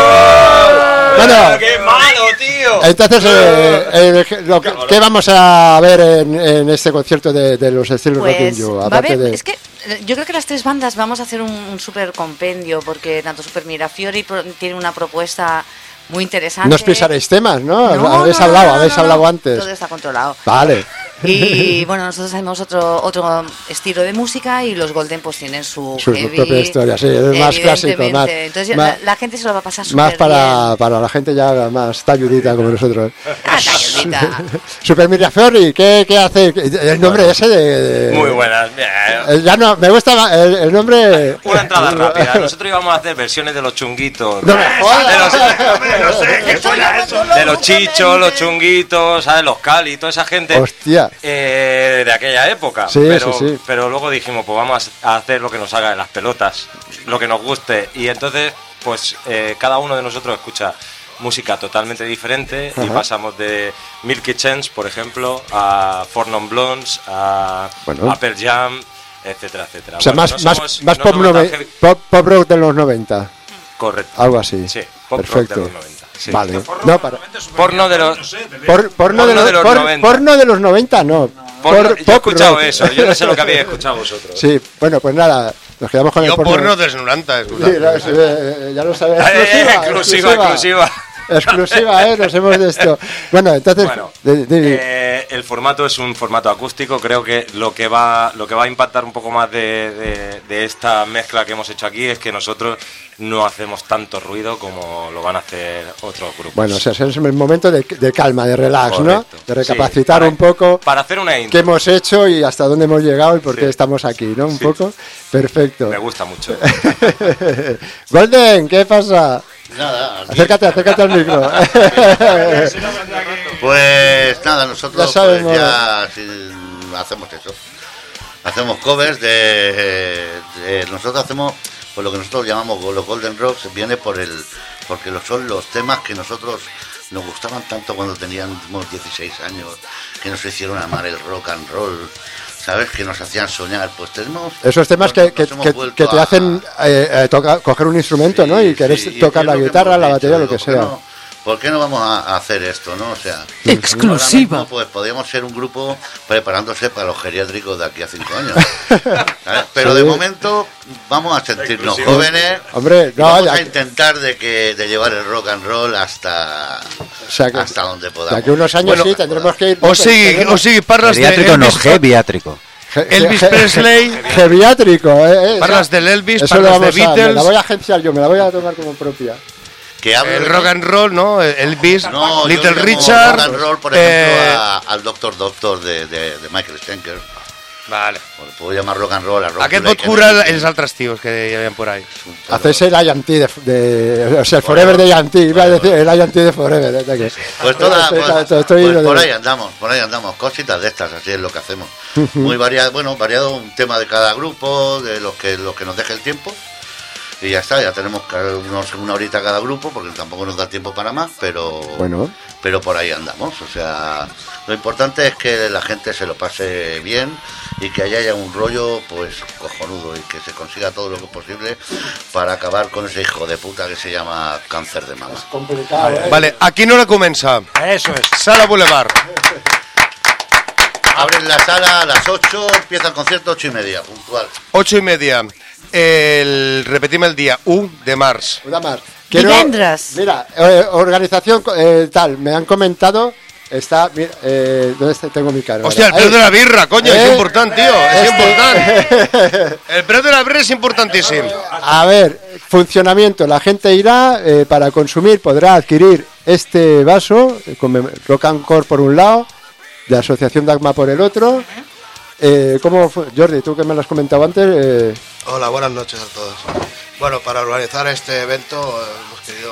Bueno, ¡Qué malo, tío! entonces, eh, eh, lo que, ¿qué vamos a ver en, en este concierto de, de los Still Rocking Pues You? va a Aparte haber, de... es que eh, yo creo que las tres bandas vamos a hacer un, un super compendio porque tanto Super Mirafiori pro- tiene una propuesta muy interesante. No os pisaréis temas, ¿no? No, habéis no, hablado, no, no, habéis no, hablado no. antes. Todo está controlado. Vale. Y bueno, nosotros hacemos otro otro estilo de música y los Golden pues tienen su, Su, su heavy, propia historia, sí, es más clásico, evidentemente. más, Entonces ya más, la, la gente se lo va a pasar súper más para, bien. para la gente ya más talludita como nosotros. Ah, talludita. Super Mirafiori, ¿qué, qué hace? El nombre ese de... de- Muy buenas. Eh, Ya no, me gusta más el, el nombre... Una entrada rápida. Nosotros íbamos a hacer versiones de los chunguitos. No me jodas. De los, de los chichos, los chunguitos, ¿sabes? Los Cali, toda esa gente. Hostia. eh, de aquella época. Sí, pero, sí, sí. pero luego dijimos, pues vamos a hacer lo que nos haga de las pelotas, lo que nos guste. Y entonces, pues eh, cada uno de nosotros escucha música totalmente diferente y Ajá. pasamos de Milky Chance, por ejemplo, a Four Non Blondes, a, Bueno. a Pearl Jam, etcétera, etcétera. O sea, Bueno, más, no más, somos- más no pop, somos tan nove- heavy. pop, pop rock de los noventa. Correcto. Algo así. Sí, pop rock Perfecto. de los noventa. Sí. Vale. No, para... Porno de los... Por, porno, de los, por- noventa. porno de los noventa, no. Porno- Por- yo he pop escuchado rock. eso, yo no sé lo que habéis escuchado vosotros. Sí, bueno, pues nada, nos quedamos con el Jo porno. porno dels noranta, escolta. Sí, no, sí, eh, ya lo sabes. Eh, Exclusiva, exclusiva, exclusiva. Exclusiva, ¿eh? Nos hemos de esto. Bueno, entonces... Bueno, de- de- Eh, el formato es un formato acústico. Creo que lo que va, lo que va a impactar un poco más de, de- de esta mezcla que hemos hecho aquí es que nosotros no hacemos tanto ruido como lo van a hacer otros grupos. bueno, o sea, es el momento de, de calma, de relax, ¿no? Correcto. De recapacitar Sí, para- un poco para hacer una qué intro. hemos hecho y hasta dónde hemos llegado y por qué estamos aquí, ¿no? Un Sí. poco. Perfecto. Me gusta mucho. Golden, ¿qué pasa? Nada, aquí. Acércate, acércate al micro. Pues nada, nosotros Ya sabemos. pues ya sí, hacemos eso. Hacemos covers de, de- nosotros hacemos pues lo que nosotros llamamos los Golden Rocks, viene por el porque lo- son los temas que nosotros nos gustaban tanto cuando teníamos dieciséis años, que nos hicieron amar el rock and roll, ¿sabes? Que nos hacían soñar. Pues tenemos Esos temas que, que, nos hemos que- vuelto que te a- hacen eh, eh, toca- coger un instrumento, ¿no? Y querés Sí, y tocar es la lo que guitarra, hemos la dicho, batería, lo digo, que ¿por qué sea. no- ¿Por qué no vamos a a hacer esto, no? O sea, Exclusiva. ahora mismo, pues podríamos ser un grupo preparándose para los geriátricos de aquí a cinco años. ¿sabes? Pero Sí. de momento vamos a sentirnos Exclusiva. jóvenes. Hombre, y no, vamos ya- a intentar de que de llevar el rock and roll hasta, sea que- hasta donde De podamos. aquí a unos años sí tendremos que ir. O sigui, tendremos- o sigui, parles de Geriátrico no, Elvis, geviátrico. Ge- Elvis ge- Presley, Geviátrico, eh, eh, parlas esa- del Elvis, eso lo parlas de vamos a, me Beatles, la voy a agenciar yo, me la voy a tomar como propia. Que hable el de- rock and roll, ¿no? Elvis, No, yo Little le llamo Richard, rock and roll, por eh, ejemplo, a- al Doctor Doctor de, de, de Michael Schenker. Vale. O le puedo llamar rock and roll a rock. Aquest Like, pot curar els altres tios que hi havia por ahí. Hacéis el I M T de, de, o sea, el Forever de I M T, iba a decir el I M T de Forever. ¿eh? Que, Pues, toda, estoy- pues, estoy- estoy- pues de- por ahí andamos, por ahí andamos, cositas de estas, así es lo que hacemos. Muy variado, bueno, variado un tema de cada grupo, de los que los que nos deje el tiempo. Y ya está, ya tenemos cada unos- una horita cada grupo, porque tampoco nos da tiempo para más, pero Bueno. pero por ahí andamos. O sea, lo importante es que la gente se lo pase bien y que haya un rollo pues cojonudo y que se consiga todo lo que es posible para acabar con ese hijo de puta que se llama cáncer de mama. Complicado, ¿eh? Vale, aquí no la comença. Eso es. Sala Boulevard. Abren la sala a las ocho, empieza el concierto ocho y media, puntual. ocho y media. El, repetim el dia u de març. Una más. Quiero- Divendres. Mira, eh, organización eh, tal, me han comentado, está, mira, eh, ¿dónde está? Tengo mi cara? Hòstia, el Ahí. preu de la birra, coño, Eh, és important, tio, és este- important. El preu de la birra és importantíssim. A ver, funcionamiento. La gente irá eh, para consumir, podrá adquirir este vaso, eh, con mem- Rock and Core por un lado, de Asociación Dagma por el otro. Eh, ¿Cómo fue? Jordi, tú que me lo has comentado antes. Eh, Hola, buenas noches a todos. Bueno, para organizar este evento eh, hemos querido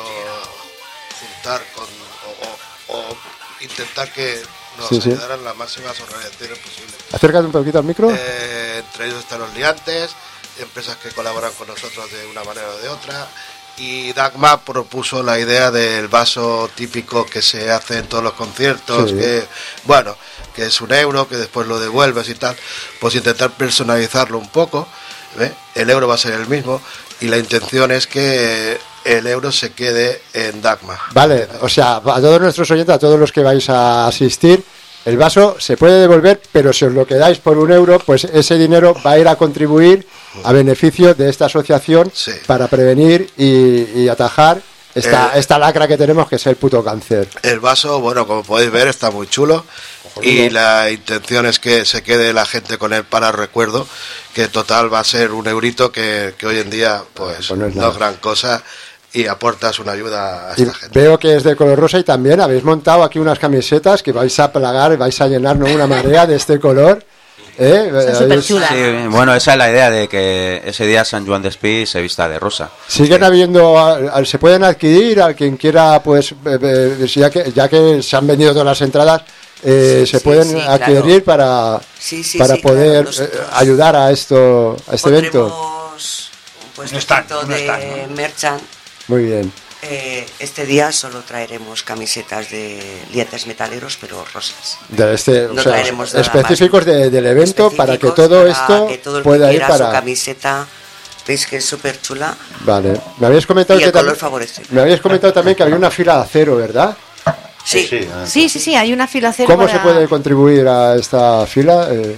juntar con o, o- o intentar que nos Sí, sí. ayudaran las máximas organizaciones posibles. acércate un poquito al micro. Eh, entre ellos están los liantes, empresas que colaboran con nosotros de una manera o de otra. Y Dagma propuso la idea del vaso típico que se hace en todos los conciertos, Sí. que, bueno, que es un euro, que después lo devuelves y tal. Pues intentar personalizarlo un poco. ¿Ve? El euro va a ser el mismo y la intención es que el euro se quede en Dagma. Vale, o sea, a todos nuestros oyentes, a todos los que vais a asistir, el vaso se puede devolver, pero si os lo quedáis por un euro, pues ese dinero va a ir a contribuir a beneficio de esta asociación para prevenir y, y atajar esta, Eh. esta lacra que tenemos, que es el puto cáncer. El vaso, bueno, como podéis ver, está muy chulo y la intención es que se quede la gente con él para recuerdo, que total va a ser un eurito que, que hoy en día pues, no es no nada. es gran cosa y aportas una ayuda a Y esta gente. veo que es de color rosa y también habéis montado aquí unas camisetas que vais a plagar, vais a llenarnos una marea de este color. ¿eh? Habéis- Sí, bueno, esa es la idea de que ese día San Juan de Espí se vista de rosa. Siguen habiendo, a- a- se pueden adquirir al quien quiera, pues eh, eh, ya que ya que se han vendido todas las entradas, eh, se sí, pueden sí, adquirir para Sí, sí, para sí, poder claro, nosotros eh, ayudar a esto, a este evento. Pondremos un puestecito stand, un de stand, ¿no? merchant. Muy bien. Eh, este día solo traeremos camisetas de liantes metaleros, pero rosas. De este, No o sea, traeremos nada específicos de- del evento para que Específicos todo para esto que todo el pueda que ir quiera su para. camiseta. Veis que es súper chula. Vale. Me habíais comentado Y el que tam- color favorece. me habíais comentado también que había una fila de acero, ¿verdad? Sí. Sí, sí, sí, hay una fila cero ¿Cómo para- se puede contribuir a esta fila? Eh,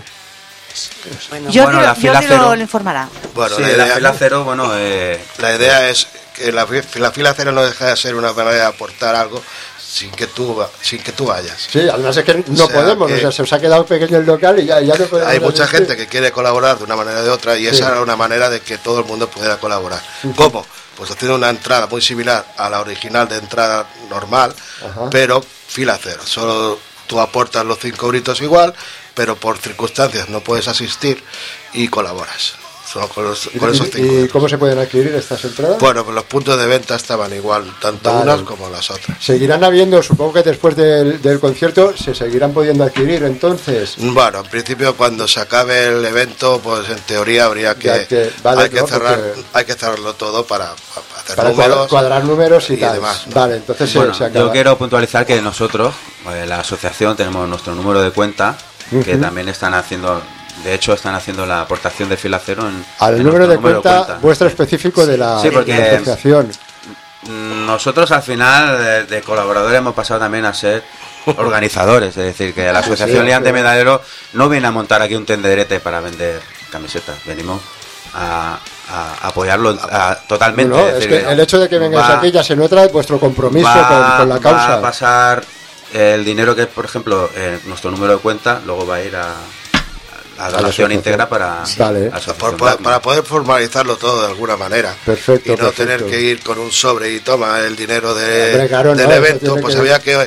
Yo Bueno, te, la yo fila te cero- lo, lo informará. Bueno, Sí, la, la idea, fila cero, bueno, eh, la idea es que la, fi- la fila cero no deja de ser una manera de aportar algo sin que tú, va- sin que tú vayas. sí, además es que no O sea, podemos, que- o sea, se os ha quedado pequeño el local y ya, ya no podemos Hay mucha asistir. gente que quiere colaborar de una manera o de otra y Sí. esa era una manera de que todo el mundo pudiera colaborar. ¿Cómo? Pues haciendo una entrada muy similar a la original de entrada normal, Ajá. pero fila cero. Solo tú aportas los cinco euritos igual, pero por circunstancias no puedes asistir y colaboras. Solo con, los- ¿Y, con esos cinco y- y euros. cómo se pueden adquirir estas entradas? Bueno, pues los puntos de venta estaban igual, tanto Vale. unas como las otras. Seguirán habiendo, supongo que después del, del concierto se seguirán pudiendo adquirir, entonces. Bueno, en principio cuando se acabe el evento, pues en teoría habría que, Ya que- vale, hay que ¿no? cerrar, Porque- hay que cerrarlo todo para, para hacer Para números, cuadrar, cuadrar números y, y tal. demás, ¿no? Vale, entonces se- bueno, se, acaba. yo quiero puntualizar que nosotros, eh, la asociación, tenemos nuestro número de cuenta, que Ujú. también están haciendo, de hecho están haciendo la aportación de fila cero en, Al en número nuestro de cuenta, vuestro específico de la, Sí, porque- de la asociación. Mm, Nosotros al final de, de colaboradores hemos pasado también a ser organizadores, es decir, que la Sí, asociación sí, Liante sí. Medalero no viene a montar aquí un tenderete para vender camisetas, venimos a, a apoyarlo a- totalmente. No, es es decir, que el hecho de que vengáis va- aquí ya se nota vuestro compromiso va- con, con la va causa. a pasar el dinero que, por ejemplo, eh, nuestro número de cuenta, luego va a ir a, a la donación asociación. íntegra para Vale. la asociación Por- por- Dagma. para poder formalizarlo todo de alguna manera. Perfecto, Y no perfecto. tener que ir con un sobre y toma el dinero de- Hombre, claro, del no, eso evento, tiene pues que- había que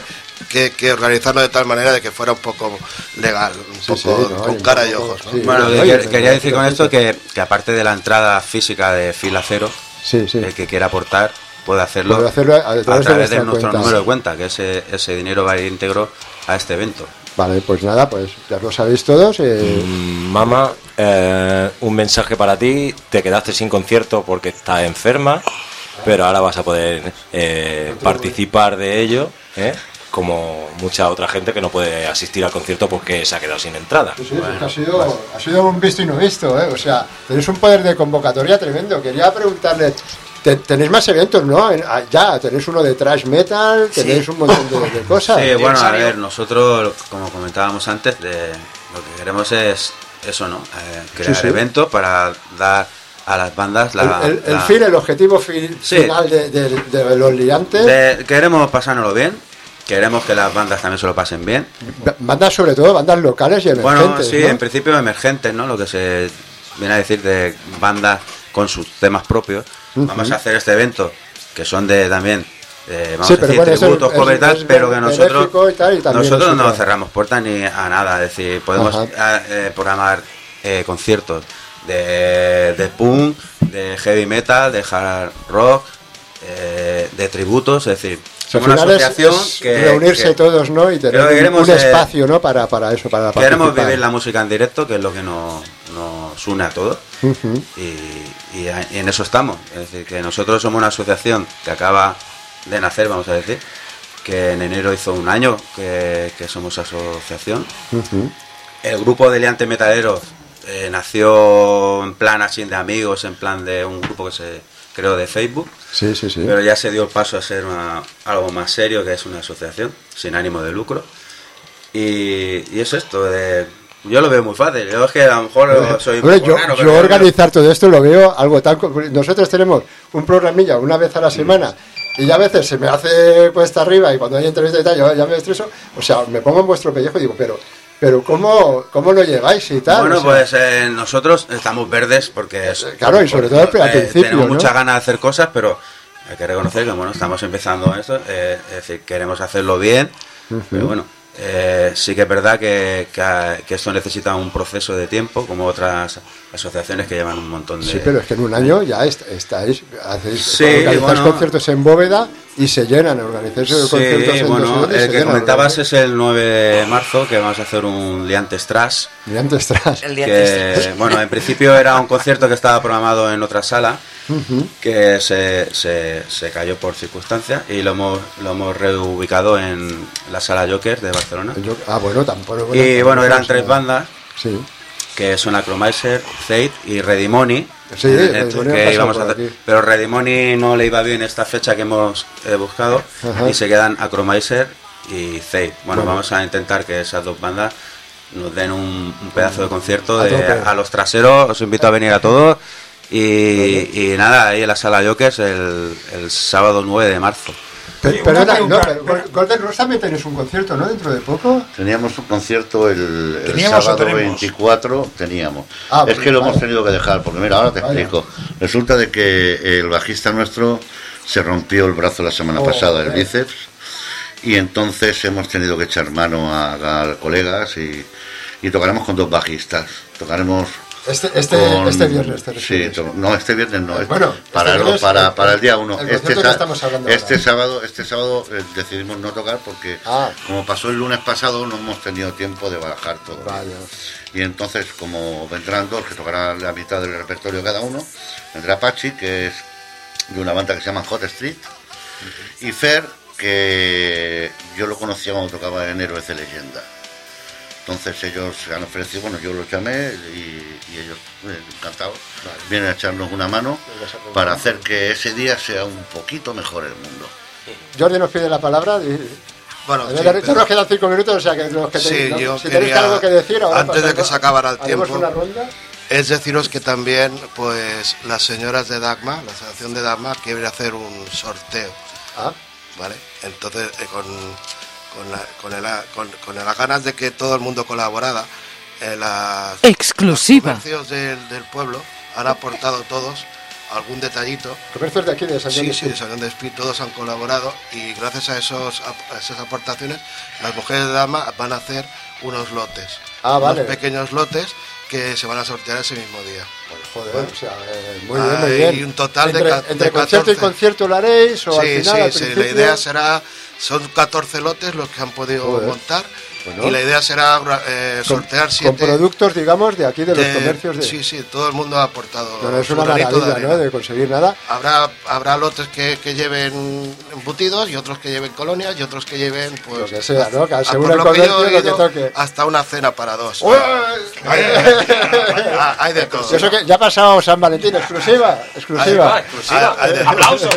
que, que organizarlo de tal manera de que fuera un poco legal, un Sí, poco sí, no, con y un cara y poco- ojos, ¿no? sí. Bueno, Oye, que- pero- quería decir con pero- esto que, que aparte de la entrada física de fila cero, Sí, sí. el que quiera aportar puede hacerlo, Puede hacerlo a través de través de, vuestra nuestro cuenta. número de cuenta, que ese, ese dinero va a ir íntegro a este evento. Vale, pues nada, pues ya lo sabéis todos. Eh, Mm, Mama, eh, un mensaje para ti. Te quedaste sin concierto porque estás enferma, pero ahora vas a poder eh, participar de ello, ¿eh? Como mucha otra gente que no puede asistir al concierto porque se ha quedado sin entrada. Sí, sí, es que ha sido, ha sido un visto y no visto, ¿eh? O sea, tenéis un poder de convocatoria tremendo. Quería preguntarle, te- tenéis más eventos, ¿no? En- ah, ya, tenéis uno de thrash metal, tenéis un montón de, de cosas. Sí, bueno, a ver, nosotros, como comentábamos antes, de, lo que queremos es eso, ¿no? Eh, crear Sí, sí. eventos para dar a las bandas la... el, el, el la- fin, el objetivo fi- Sí. final de, de- de los liantes. de- queremos pasárnoslo bien, queremos que las bandas también se lo pasen bien. Bandas, sobre todo, bandas locales y emergentes. Bueno, sí, ¿no? en principio emergentes, ¿no? Lo que se viene a decir de bandas con sus temas propios. Ujú. Vamos a hacer este evento, que son de también, eh, vamos Sí, a pero decir, bueno, eso tributos, es- covers y es- tal, es pero que nosotros, benéfico y tal, y también nosotros es no súper- cerramos puertas ni a nada. Es decir, podemos Ajá. eh, programar eh, conciertos de, de punk, de heavy metal, de hard rock, eh, de tributos, es decir, O sea, somos al una final es- asociación es que reunirse que- todos, ¿no? Y tener Lo que un, queremos un es- espacio, ¿no? Para, para eso, para Queremos participar. vivir la música en directo, que es lo que nos, nos une a todos. Ujú. y, y a- y en eso estamos. Es decir, que nosotros somos una asociación que acaba de nacer, vamos a decir, que en enero hizo un año que, que somos asociación. Ujú. El grupo de liantes metaleros eh, nació en plan así de amigos, en plan de un grupo que se creó de Facebook, Sí, sí, sí. pero ya se dio el paso a ser una- algo más serio, que es una asociación sin ánimo de lucro. Y, y es esto, de, yo lo veo muy fácil. Yo es que a lo mejor soy un Hombre, poco yo, raro, yo pero organizar todo esto lo veo algo tan... co- Nosotros tenemos un programilla una vez a la semana y ya a veces se me hace cuesta arriba y cuando hay entrevista y tal, yo ya me estreso. O sea, me pongo en vuestro pellejo y digo, pero pero ¿cómo, cómo lo lleváis y tal? Bueno, O sea, pues eh, nosotros estamos verdes porque es, Claro, y sobre todo al eh, principio, tenemos ¿no? muchas ganas de hacer cosas, pero hay que reconocer que bueno, estamos empezando esto, eh, es decir, queremos hacerlo bien, Ujú. pero bueno, eh, sí que es verdad que, que, que esto necesita un proceso de tiempo, como otras asociaciones que llevan un montón de... Sí, pero es que en un año ya est- estáis, hacéis, Sí, organizáis bueno. conciertos en Bóveda y se llenan, organizáis conciertos Sí, en bueno, Dos Ciudades y el se que llenan, comentabas ¿verdad? es el nueve de marzo, que vamos a hacer un Liantes Trash. Liantes Trash. El Que, bueno, en principio era un concierto que estaba programado en otra sala, Ujú. que se, se, se cayó por circunstancias y lo hemos, lo hemos reubicado en la sala Joker de Barcelona. Yo- ah, bueno, tampoco... Y bueno, eran o sea, tres bandas, Sí. que son Acromiser, Fate y Ready Money. Sí, Eh, Ready Money que ha pasado íbamos a por hacer- aquí. pero Ready Money no le iba bien esta fecha que hemos eh, buscado Ajá. y se quedan Acromiser y Fate. Bueno, Bueno. vamos a intentar que esas dos bandas nos den un, un pedazo de concierto A de- tope. a los traseros. Os invito a venir a todos. Y, y nada, ahí en la sala Jokers el, el sábado nueve de marzo. Pe- Perdona, no, pero Gol- Golden Rose también tenéis un concierto, ¿no? Dentro de poco. Teníamos un concierto el, el ¿Teníamos o sábado tenemos? veinticuatro, teníamos. Ah, es vale, que lo vale. hemos tenido que dejar, porque mira, ahora te Vaya. explico. Resulta de que el bajista nuestro se rompió el brazo la semana Oh, pasada, el eh. bíceps, y entonces hemos tenido que echar mano a, a colegas y, y tocaremos con dos bajistas. Tocaremos Este, este, con- este viernes, te sí, refieres. to- no, este viernes no. es Bueno, para, este el- viernes, para, el- para el día uno. el Este, concierto que sa- estamos hablando este ahora. sábado, este sábado eh, decidimos no tocar porque Ah. como pasó el lunes pasado no hemos tenido tiempo de bajar todo. Y entonces como vendrán dos que tocarán la mitad del repertorio cada uno, vendrá Pachi, que es de una banda que se llama Hot Street, y Fer, que yo lo conocía cuando tocaba en Héroes de Leyenda. Entonces ellos se han ofrecido, bueno, yo los llamé y, y ellos, eh, encantados, vienen a echarnos una mano para hacer que ese día sea un poquito mejor el mundo. Jordi nos pide la palabra. Y... Bueno, ya, sí, ya pero- nos quedan cinco minutos, o sea que los que Sí, tenéis, ¿no? yo si tenéis quería, algo que decir ahora antes de que pasamos- se acabara el haremos tiempo, una ronda. es deciros que también, pues, las señoras de Dagma, la asociación de Dagma, quiere hacer un sorteo. Ah. ¿Vale? Entonces, eh, con, con, la- con, el- con- con las ganas de que todo el mundo colaborara, eh, las, Exclusiva. los comercios del, del pueblo han aportado todos algún detallito. Comercios de aquí de San John Sí, de sí, Espí. de San John de Espí, todos han colaborado y gracias a, esos, a esas aportaciones las mujeres de dama van a hacer unos lotes. Ah, vale. Unos pequeños lotes que se van a sortear ese mismo día. Joder, Bueno, o sea, eh, muy bien, muy hay bien. un total de entre, ca- de entre concierto y catorce. concierto lo haréis o Sí, al final, sí, al sí, la principio? idea será, son catorce lotes los que han podido Joder. montar Bueno. y la idea será eh, Con- sortear con siete... productos, digamos, de aquí, de los de- comercios de... Sí, sí, todo el mundo ha aportado. No, no, es su una granito de maravilla, arena. ¿no?, de conseguir nada. Habrá, habrá lotes que, que lleven embutidos y otros que lleven colonias y otros que lleven, pues. Lo que sea, ¿no? Que a- según por el lo que yo comercio, he lo que oído, toque. hasta una cena para dos. ¡Uy! Ah, hay de todo. Y eso que ya ha pasado San Valentín, exclusiva, exclusiva. Hay- exclusiva. Hay de- ¡Aplauso!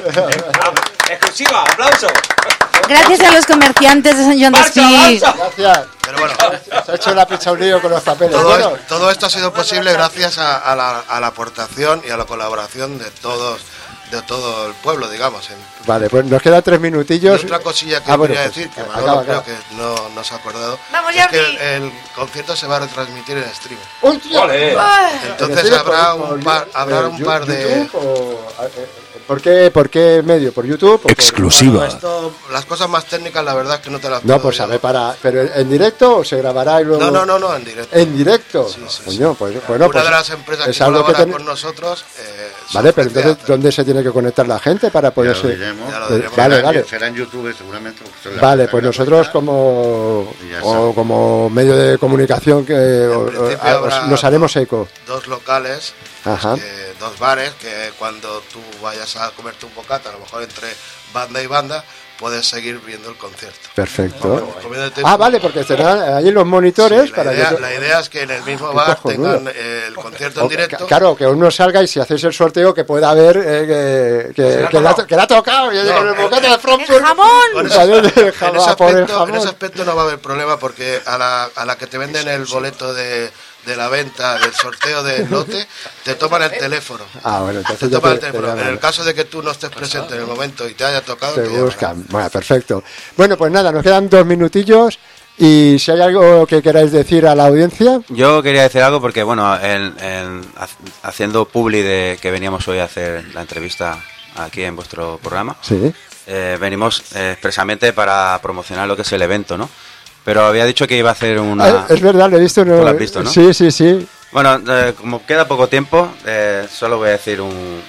¡Exclusiva! ¡Aplauso! Gracias a los comerciantes de San John de Espí. Gracias. Pero bueno, Se ha hecho la pizza un lío con los papeles. todo, Bueno, es- todo esto ha sido posible gracias a, a la, a la aportación y a la colaboración de todos, de todo el pueblo, digamos. En- vale, pues nos quedan tres minutillos. Y otra cosilla que Ah, bueno, quería pues, decir, que acaba, Manolo acaba. creo que no, no se ha acordado, Vamos, es que Jordi. el, el concierto se va a retransmitir en streaming. ¡Hostia! ¡Ole! Entonces ¿En serio? habrá ¿Por- un por par, Yu- habrá eh, un Yu- par de... YouTube o- eh, eh, ¿Por qué, ¿Por qué medio? ¿Por YouTube? o por- Bueno, esto, las cosas más técnicas la verdad es que no te las No, puedo pues yo. a ver, para... ¿Pero en directo o se grabará y luego...? No, no, no, no, en directo. ¿En directo? Coño, pues, bueno, Una pues de las empresas es que algo que colabora ten- con nosotros... eh, se Vale, pero ofrece entonces, ¿dónde se tiene que conectar la gente para Ya poderse...? lo diremos. Ya lo Pues, diremos. vale, Será- vale. Será en YouTube seguramente. porque son las Vale, cosas pues nosotros gratuitas. como, Y ya o está. como medio de comunicación que o- o- principio a- os- habrá nos haremos eco. dos locales, Ajá. eh, dos bares, que cuando tú vayas a comerte un bocata, a lo mejor entre banda y banda, puedes seguir viendo el concierto. Perfecto. Bueno, comiéndote- Ah, vale, porque estarán ahí los monitores Sí, la, para idea, que... la idea es que en el mismo Qué bar cojonudo. tengan eh, el concierto en O- directo. ca- Claro, que uno salga y si hacéis el sorteo que pueda haber eh, que, que, que, le ha, to- que le ha tocado. Yo No, con el bocata de Frankfurt. ¡El jamón! Con O sea, yo de en, jamón, ese por el aspecto, en jamón. ese aspecto no va a haber problema porque a la, a la que te venden el boleto de, de la venta del sorteo del lote, te toman el teléfono. Ah, bueno, Te entonces ya toman el te, te teléfono. En llaman. el caso de que tú no estés presente en el momento y te haya tocado, Te te llaman. buscan. Bueno, perfecto. Bueno, pues nada, nos quedan dos minutillos y si hay algo que queráis decir a la audiencia. Yo quería decir algo porque, bueno, en- en- ha- haciendo publi de que veníamos hoy a hacer la entrevista aquí en vuestro programa, Sí. eh, venimos eh, expresamente para promocionar lo que es el evento, ¿no? Pero había dicho que iba a hacer una... Ah, es verdad, lo he visto. No, Tú lo has visto, ¿no? Sí, sí, sí. Bueno, eh, como queda poco tiempo, eh, solo voy a decir un,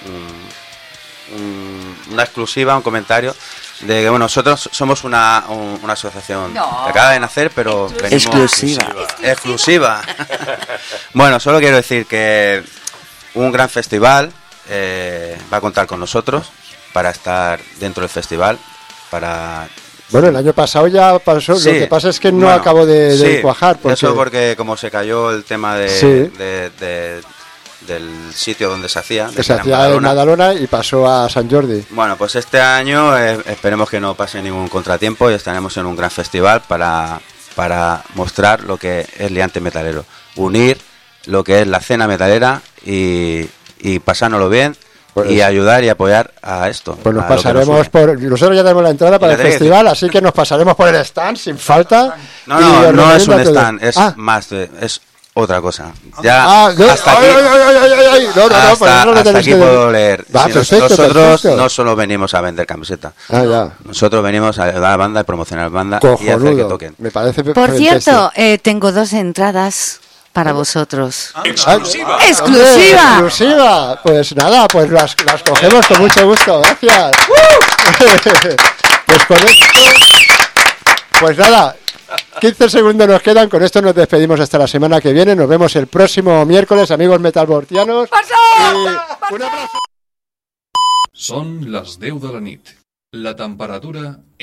un- un- una exclusiva, un comentario de que bueno, nosotros somos una, un- una asociación No. que acaba de nacer, pero venimos- Exclusiva. exclusiva. Bueno, solo quiero decir que un gran festival eh, va a contar con nosotros para estar dentro del festival, para Bueno, el año pasado ya pasó. Sí. Lo que pasa es que no Bueno, acabó de, de sí, cuajar. Porque... Eso porque como se cayó el tema de, Sí. de- de- del sitio donde se hacía, de que se Gran hacía en Badalona. Madalona y pasó a San Jordi. Bueno, pues este año eh, esperemos que no pase ningún contratiempo y estaremos en un gran festival para, para mostrar lo que es Liante Metalero, unir lo que es la escena metalera y, y pasárnoslo bien Pues- y ayudar y apoyar a esto. Pues nos a lo que pasaremos une. por... Nosotros ya tenemos la entrada para Y el le tenéis que festival, así que nos pasaremos por el stand sin falta. No, y no, os no es recomiendo un a todos. stand, es Ah, más, de- es otra cosa. Ya ah, no, hasta ay, aquí, ay, ay, ay, ay, ay, no, no, no, hasta, pues eso lo hasta tenéis aquí que- puedo leer. Va, Si nos- perfecto, nosotros perfecto. no solo venimos a vender camiseta. Ah, ya. Nosotros venimos a ayudar a la banda, a promocionar la banda y hacer que Cojonudo. toquen. Me parece Por fantástico. cierto, eh, tengo dos entradas para vosotros. ¡Exclusiva! ¡Exclusiva! ¡Exclusiva! Pues nada, pues las, las cogemos con mucho gusto, gracias. Pues con esto... Pues nada, quince segundos nos quedan, con esto nos despedimos hasta la semana que viene, nos vemos el próximo miércoles, amigos metalbortianos. Y un abrazo. Són les deu de la nit. La temperatura